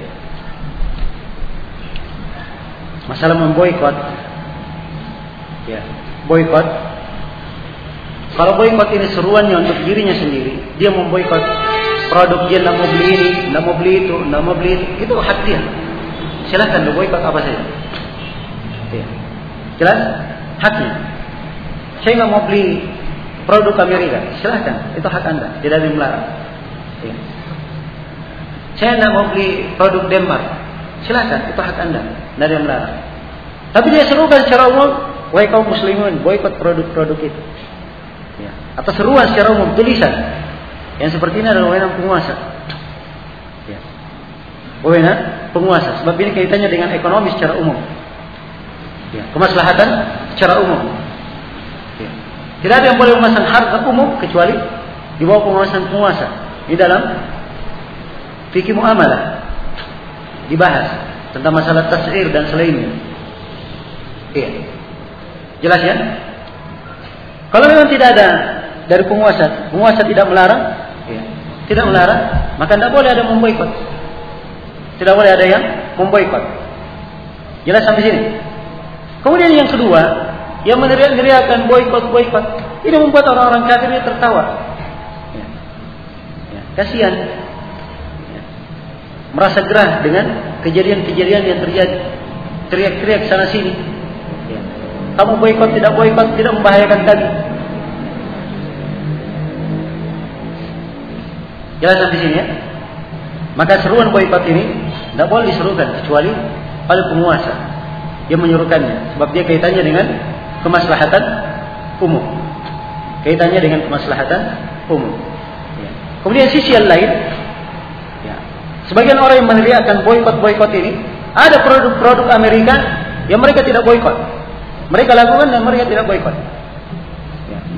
Masalah memboikot, ya, boikot. Kalau boikot ini seruannya untuk dirinya sendiri, dia memboikot produk dia, tidak mau beli ini, tidak mau beli itu, tidak mau beli itu hak dia. Silahkan dia boikot apa saja. Ya. Jelas? Haknya. Saya nggak mau beli produk Amerika, silahkan, itu hak Anda, tidak ada yang melarang. Ya. Saya nggak mau beli produk Denmark, silahkan, itu hak Anda, tidak ada yang melarang. Tapi dia serukan secara umum, wahai kaum muslimin, boikot produk-produk itu. Ya. Atau seruan secara umum, tulisan yang seperti ini adalah wewenang penguasa. Ya. Wewenang penguasa, sebab ini kaitannya dengan ekonomi secara umum. Ya. Kemaslahatan secara umum. Ya. Tidak ada yang boleh memasang harga umum kecuali di bawah pengawasan penguasa. Di dalam fikih muamalah dibahas tentang masalah tas'ir dan selainnya. Iya. Jelas ya? Kalau memang tidak ada dari penguasa, penguasa tidak melarang, ya, tidak melarang, maka tidak boleh ada memboikot. Tidak boleh ada yang memboikot. Jelas sampai sini. Kemudian yang kedua, yang meneriak-neriakan boikot, ini membuat orang-orang kafir tertawa. Ya. Ya, kasihan. Ya. Merasa gerah dengan kejadian-kejadian yang terjadi. Teriak-teriak sana sini. Ya. Kamu boikot, tidak membahayakan kami. Jelas sampai sini ya. Maka seruan boikot ini tidak boleh diserukan kecuali oleh penguasa yang menyuruhkannya, sebab dia kaitannya dengan kemaslahatan umum. Kaitannya dengan kemaslahatan umum. Ya. Kemudian sisi yang lain, ya, sebagian orang yang meneriakkan boikot ini, ada produk-produk Amerika yang mereka tidak boikot. Mereka lakukan dan mereka tidak boikot.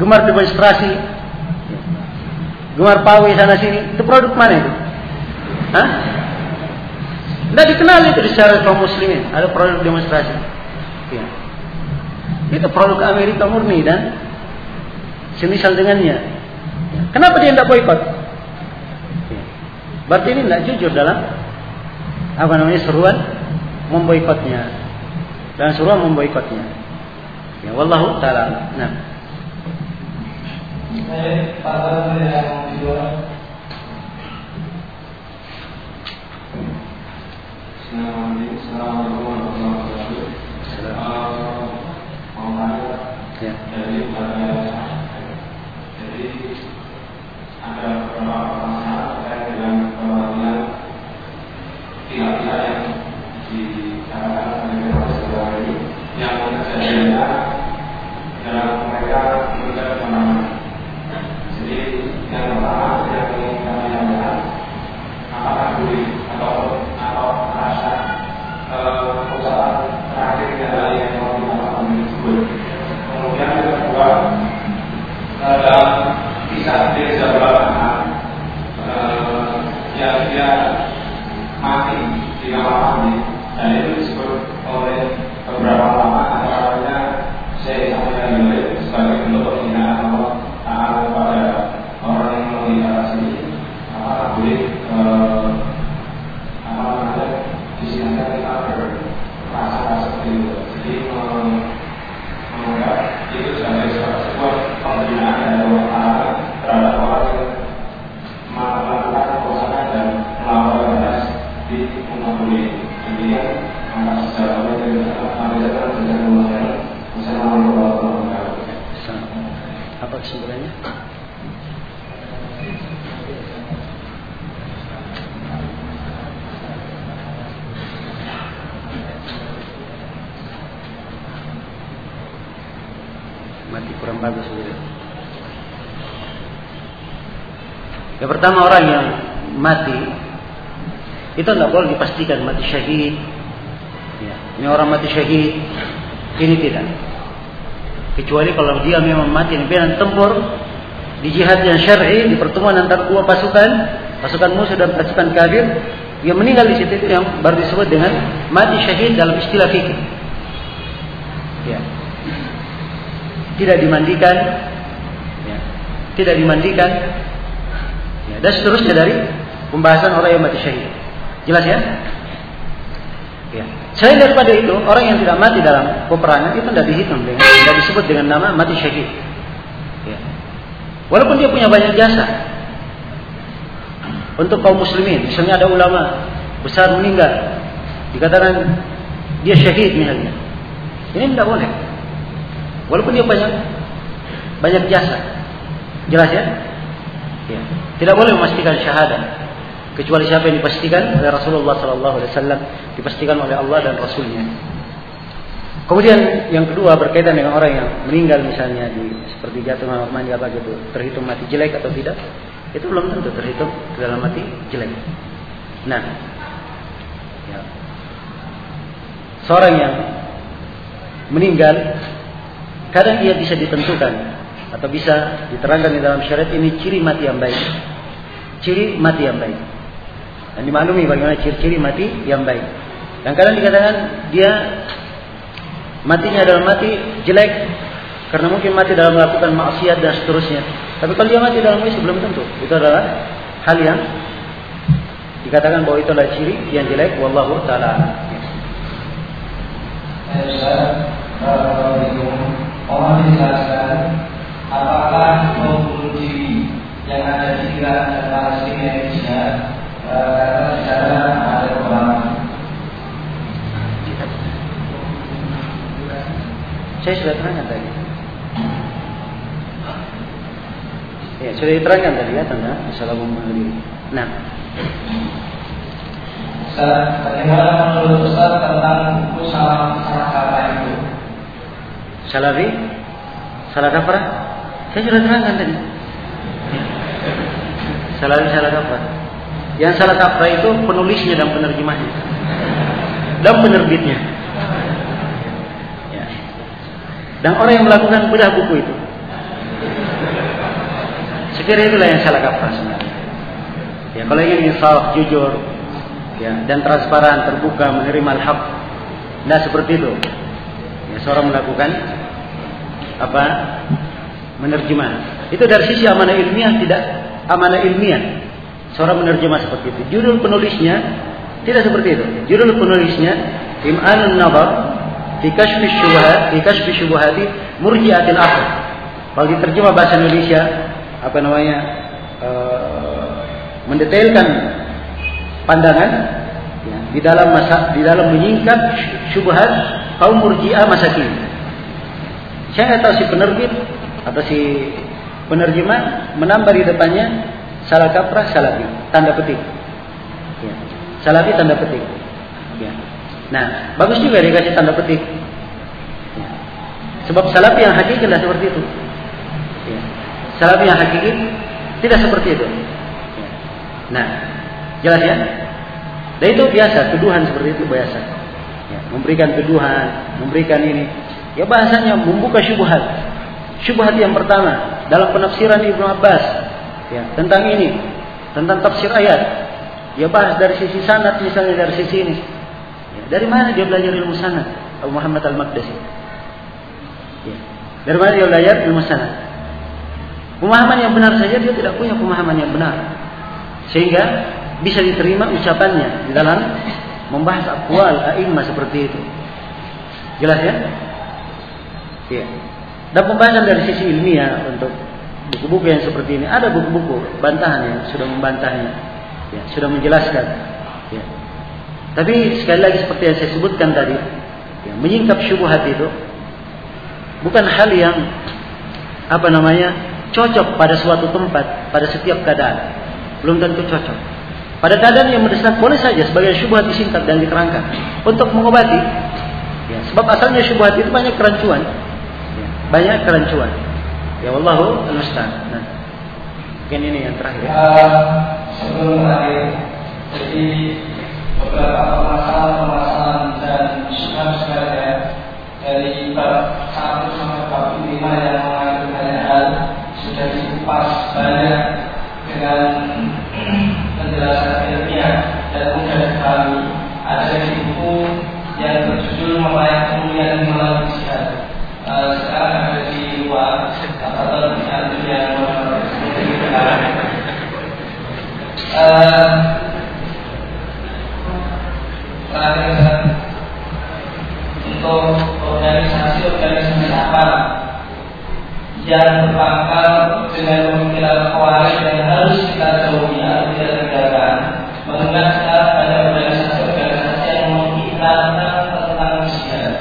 gemar demonstrasi, gemar pawai sana sini, itu produk mana itu? Hah? Tidak dikenal itu secara kaum muslimin. Ada produk demonstrasi. Ya. Itu produk Amerika murni dan semisal dengannya. Ya. Kenapa dia tidak boikot? Ya. Berarti ini tidak jujur dalam seruan memboikotnya dan seruan memboikotnya. Ya, wallahu taala. Nah. Pada yang kedua. Assalamualaikum warahmatullahi wabarakatuh. Jadi ada beberapa pertanyaan terkait dengan pembagian pihak-pihak yang dikatakan oleh saudara ini yang kejadiannya dalam mereka memberikan pemahaman. Jadi yang pertama yang ingin kami tanyakan, apakah boleh atau rasa usaha terakhir dari yang mau dilakukan tersebut. Kemudian yang kedua, dalam kisah Reza Balangan yang dia mati di kamar mandi, dan itu disebut oleh beberapa ulama, antaranya Syekh Sa'di Al-Jalil sebagai bentuk penghinaan Allah Ta'ala kepada orang yang memelihara sini. Apakah boleh disinikan kita berrasa seperti itu. Jadi menganggap itu sebagai sebuah penghinaan dari Allah Ta'ala terhadap orang yang melakukan kepuasan dan melakukan batas di umat bumi. Kemudian maka secara Allah dari Al-Fatihah dan Assalamualaikum warahmatullahi wabarakatuh. Apa kesimpulannya? Mati kurang bagus gitu. Yang pertama, orang yang mati itu tidak boleh dipastikan mati syahid. Ya, ini orang mati syahid, ini tidak. Kecuali kalau dia memang mati di medan tempur di jihad yang syar'i, di pertemuan antara dua pasukan musuh dan pasukan kafir, dia meninggal di situ, itu yang baru disebut dengan mati syahid dalam istilah fikih. Ya. Tidak dimandikan, ya, dan seterusnya dari pembahasan orang yang mati syahid. Jelas ya? Ya. Selain daripada itu, orang yang tidak mati dalam peperangan itu tidak dihitung dengan, tidak disebut dengan nama mati syahid. Ya. Walaupun dia punya banyak jasa untuk kaum muslimin, misalnya ada ulama besar meninggal, dikatakan dia syahid misalnya, ini tidak boleh. Walaupun dia banyak jasa. Jelas ya? Ya. Tidak boleh memastikan syahadat kecuali siapa yang dipastikan oleh Rasulullah SAW, dipastikan oleh Allah dan Rasulnya. Kemudian yang kedua berkaitan dengan orang yang meninggal misalnya seperti jatuh mandi apa gitu, terhitung mati jelek atau tidak? Itu belum tentu terhitung dalam mati jelek. Nah, ya. Seorang yang meninggal kadang ia bisa ditentukan atau bisa diterangkan di dalam syariat ini ciri mati yang baik. Ciri mati yang baik. Dan dimaklumi bagaimana ciri-ciri mati yang baik. Dan kadang dikatakan dia matinya dalam mati jelek karena mungkin mati dalam melakukan maksiat dan seterusnya. Tapi kalau dia mati dalam Islam belum tentu. Itu adalah hal yang dikatakan bahwa itu adalah ciri yang jelek. Wallahu ta'ala. Mohon dijelaskan apakah bunuh diri yang ada di Irak dan Palestina Indonesia karena di sana ada peperangan. Saya sudah terangkan tadi. Ya, sudah diterangkan tadi ya tentang masalah bunuh diri. Nah, bagaimana menurut Ustaz tentang buku salah kaprah itu? Salafi? Salah kaprah? Saya sudah terangkan tadi. Salafi salah kaprah. Yang salah kaprah itu penulisnya dan penerjemahnya dan penerbitnya. Ya. Dan orang yang melakukan bedah buku itu. Sekiranya itulah yang salah kaprah sebenarnya. Ya, kalau ingin insaf, jujur, ya, dan transparan, terbuka, menerima al-haq, tidak seperti itu. Ya, seorang melakukan apa? Menerjemah. Itu dari sisi amanah ilmiah, tidak amanah ilmiah. Seorang menerjemah seperti itu. Judul penulisnya tidak seperti itu. Judul penulisnya Im'anun Nazar fi kashfi syubhat, fi kashfi syubhati murji'atil aql. Kalau diterjemah bahasa Indonesia, apa namanya? Mendetailkan pandangan ya, di dalam menyingkap syubhat kaum murji'ah masa kini. Saya nggak tahu si penerbit atau si penerjemah menambah di depannya salah kaprah salafi tanda petik. Ya. Salafi tanda petik. Ya. Nah, bagus juga dikasih tanda petik. Ya. Sebab salafi yang hakiki tidak seperti itu. Ya. Salafi yang hakiki tidak seperti itu. Ya. Nah, jelas ya? Dan itu biasa, tuduhan seperti itu biasa. Ya. Memberikan tuduhan, memberikan ini. Ya bahasanya membuka syubhat. Syubhat yang pertama dalam penafsiran Ibnu Abbas ya, tentang ini, tentang tafsir ayat. Dia bahas dari sisi sanad misalnya, dari sisi ini. Ya, dari mana dia belajar ilmu sanad? Abu Muhammad Al-Maqdisi. Ya. Dari mana dia belajar ilmu sanad? Pemahaman yang benar saja dia tidak punya pemahaman yang benar. Sehingga bisa diterima ucapannya di dalam membahas aqwal a'immah seperti itu. Jelas ya? Ya. Dan pembahasan dari sisi ilmiah untuk buku-buku yang seperti ini, ada buku-buku bantahan yang sudah membantahnya, ya, sudah menjelaskan. Ya. Tapi sekali lagi seperti yang saya sebutkan tadi, ya, menyingkap syubhat itu bukan hal yang apa namanya cocok pada suatu tempat, pada setiap keadaan. Belum tentu cocok. Pada keadaan yang mendesak boleh saja sebagai syubhat disingkap dan diterangkan untuk mengobati. Ya, sebab asalnya syubhat itu banyak kerancuan. Banyak kerancuan. Ya wallahu al-musta'an. Nah, mungkin ini yang terakhir. Sebelum terakhir, jadi beberapa permasalahan dan syubhat ya, dari bab 1 sampai bab 5 yang mengandung banyak hal sudah dikupas banyak dengan penjelasan ilmiah dan mudah dipahami. Ada di buku yang berjudul Membayar Kemuliaan Melalui Jihad. Sekarang ada di luar atau di kantor yang terakhir untuk organisasi apa yang berpangkal dengan pemikiran khawarij yang harus kita jauhi atau tidak tegakkan, mengingat sekarang ada organisasi yang mengikrarkan tentang jihad.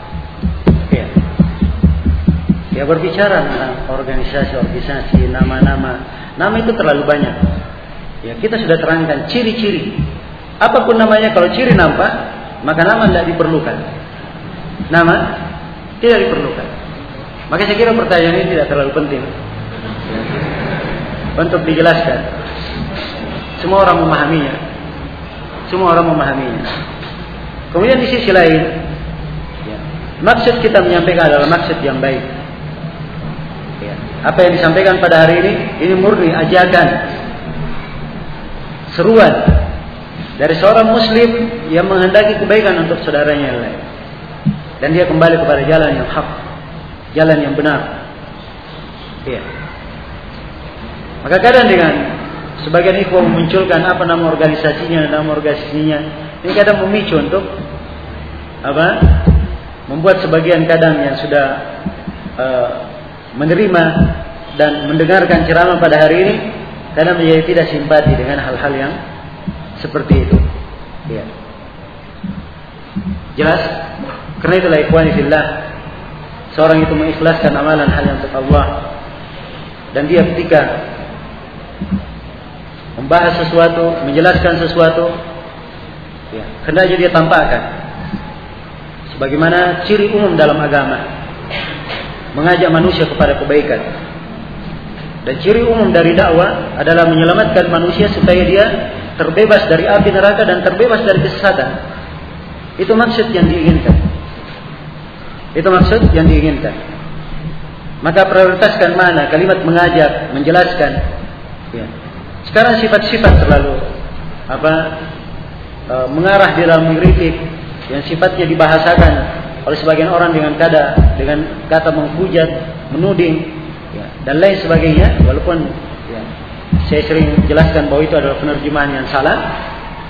Ya, berbicara tentang organisasi, nama itu terlalu banyak. Ya, kita sudah terangkan ciri-ciri. Apapun namanya, kalau ciri nampak, maka nama tidak diperlukan. Nama tidak diperlukan. Maka saya kira pertanyaan ini tidak terlalu penting untuk dijelaskan. Semua orang memahaminya. Kemudian di sisi lain, ya, maksud kita menyampaikan adalah maksud yang baik. Apa yang disampaikan pada hari ini murni ajakan, seruan dari seorang muslim yang menghendaki kebaikan untuk saudaranya yang lain, dan dia kembali kepada jalan yang hak, jalan yang benar. Ya. Maka kadang dengan sebagian ikhwan memunculkan apa nama organisasinya, ini kadang memicu untuk apa? Membuat sebagian kadang yang sudah menerima dan mendengarkan ceramah pada hari ini karena menjadi tidak simpati dengan hal-hal yang seperti itu. Ya. Jelas? Karena itulah ikhwani fillah, seorang itu mengikhlaskan amalan hanya untuk Allah, dan dia ketika membahas sesuatu, menjelaskan sesuatu, ya, hendaknya dia tampakkan sebagaimana ciri umum dalam agama, mengajak manusia kepada kebaikan. Dan ciri umum dari dakwah adalah menyelamatkan manusia supaya dia terbebas dari api neraka dan terbebas dari kesesatan. Itu maksud yang diinginkan. maka prioritaskan mana? Kalimat mengajak, menjelaskan. Ya. Sekarang sifat-sifat terlalu mengarah di dalam mengkritik yang sifatnya dibahasakan oleh sebagian orang dengan kata menghujat, menuding, ya, dan lain sebagainya. Walaupun ya, saya sering jelaskan bahwa itu adalah penerjemahan yang salah.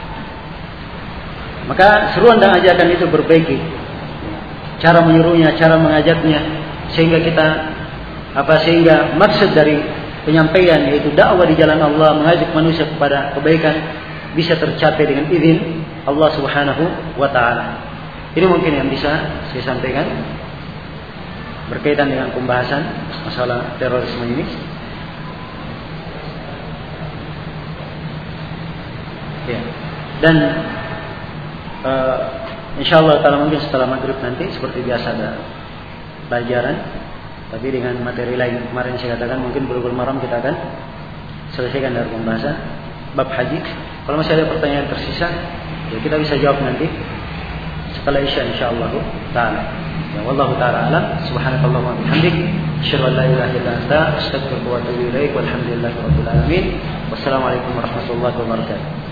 Maka seruan dan ajakan itu berbaiki. Cara menyuruhnya, cara mengajaknya, sehingga sehingga maksud dari penyampaian yaitu dakwah di jalan Allah, mengajak manusia kepada kebaikan bisa tercapai dengan izin Allah Subhanahu wa taala. Ini mungkin yang bisa saya sampaikan berkaitan dengan pembahasan masalah terorisme ini. Ya. Dan insyaallah taala mungkin setelah maghrib nanti seperti biasa ada pelajaran, tapi dengan materi lain. Kemarin saya katakan mungkin Bulughul Maram kita akan selesaikan dari pembahasan bab haji. Kalau masih ada pertanyaan tersisa, ya kita bisa jawab nanti setelah Isya insyaallah taala. Ya wallahu taala alam. Subhanakallahumma wa bihamdik, asyhadu an la ilaha illa anta, astaghfiruka wa atubu ilaik. Walhamdulillahirabbil alamin. Wassalamualaikum warahmatullahi wabarakatuh.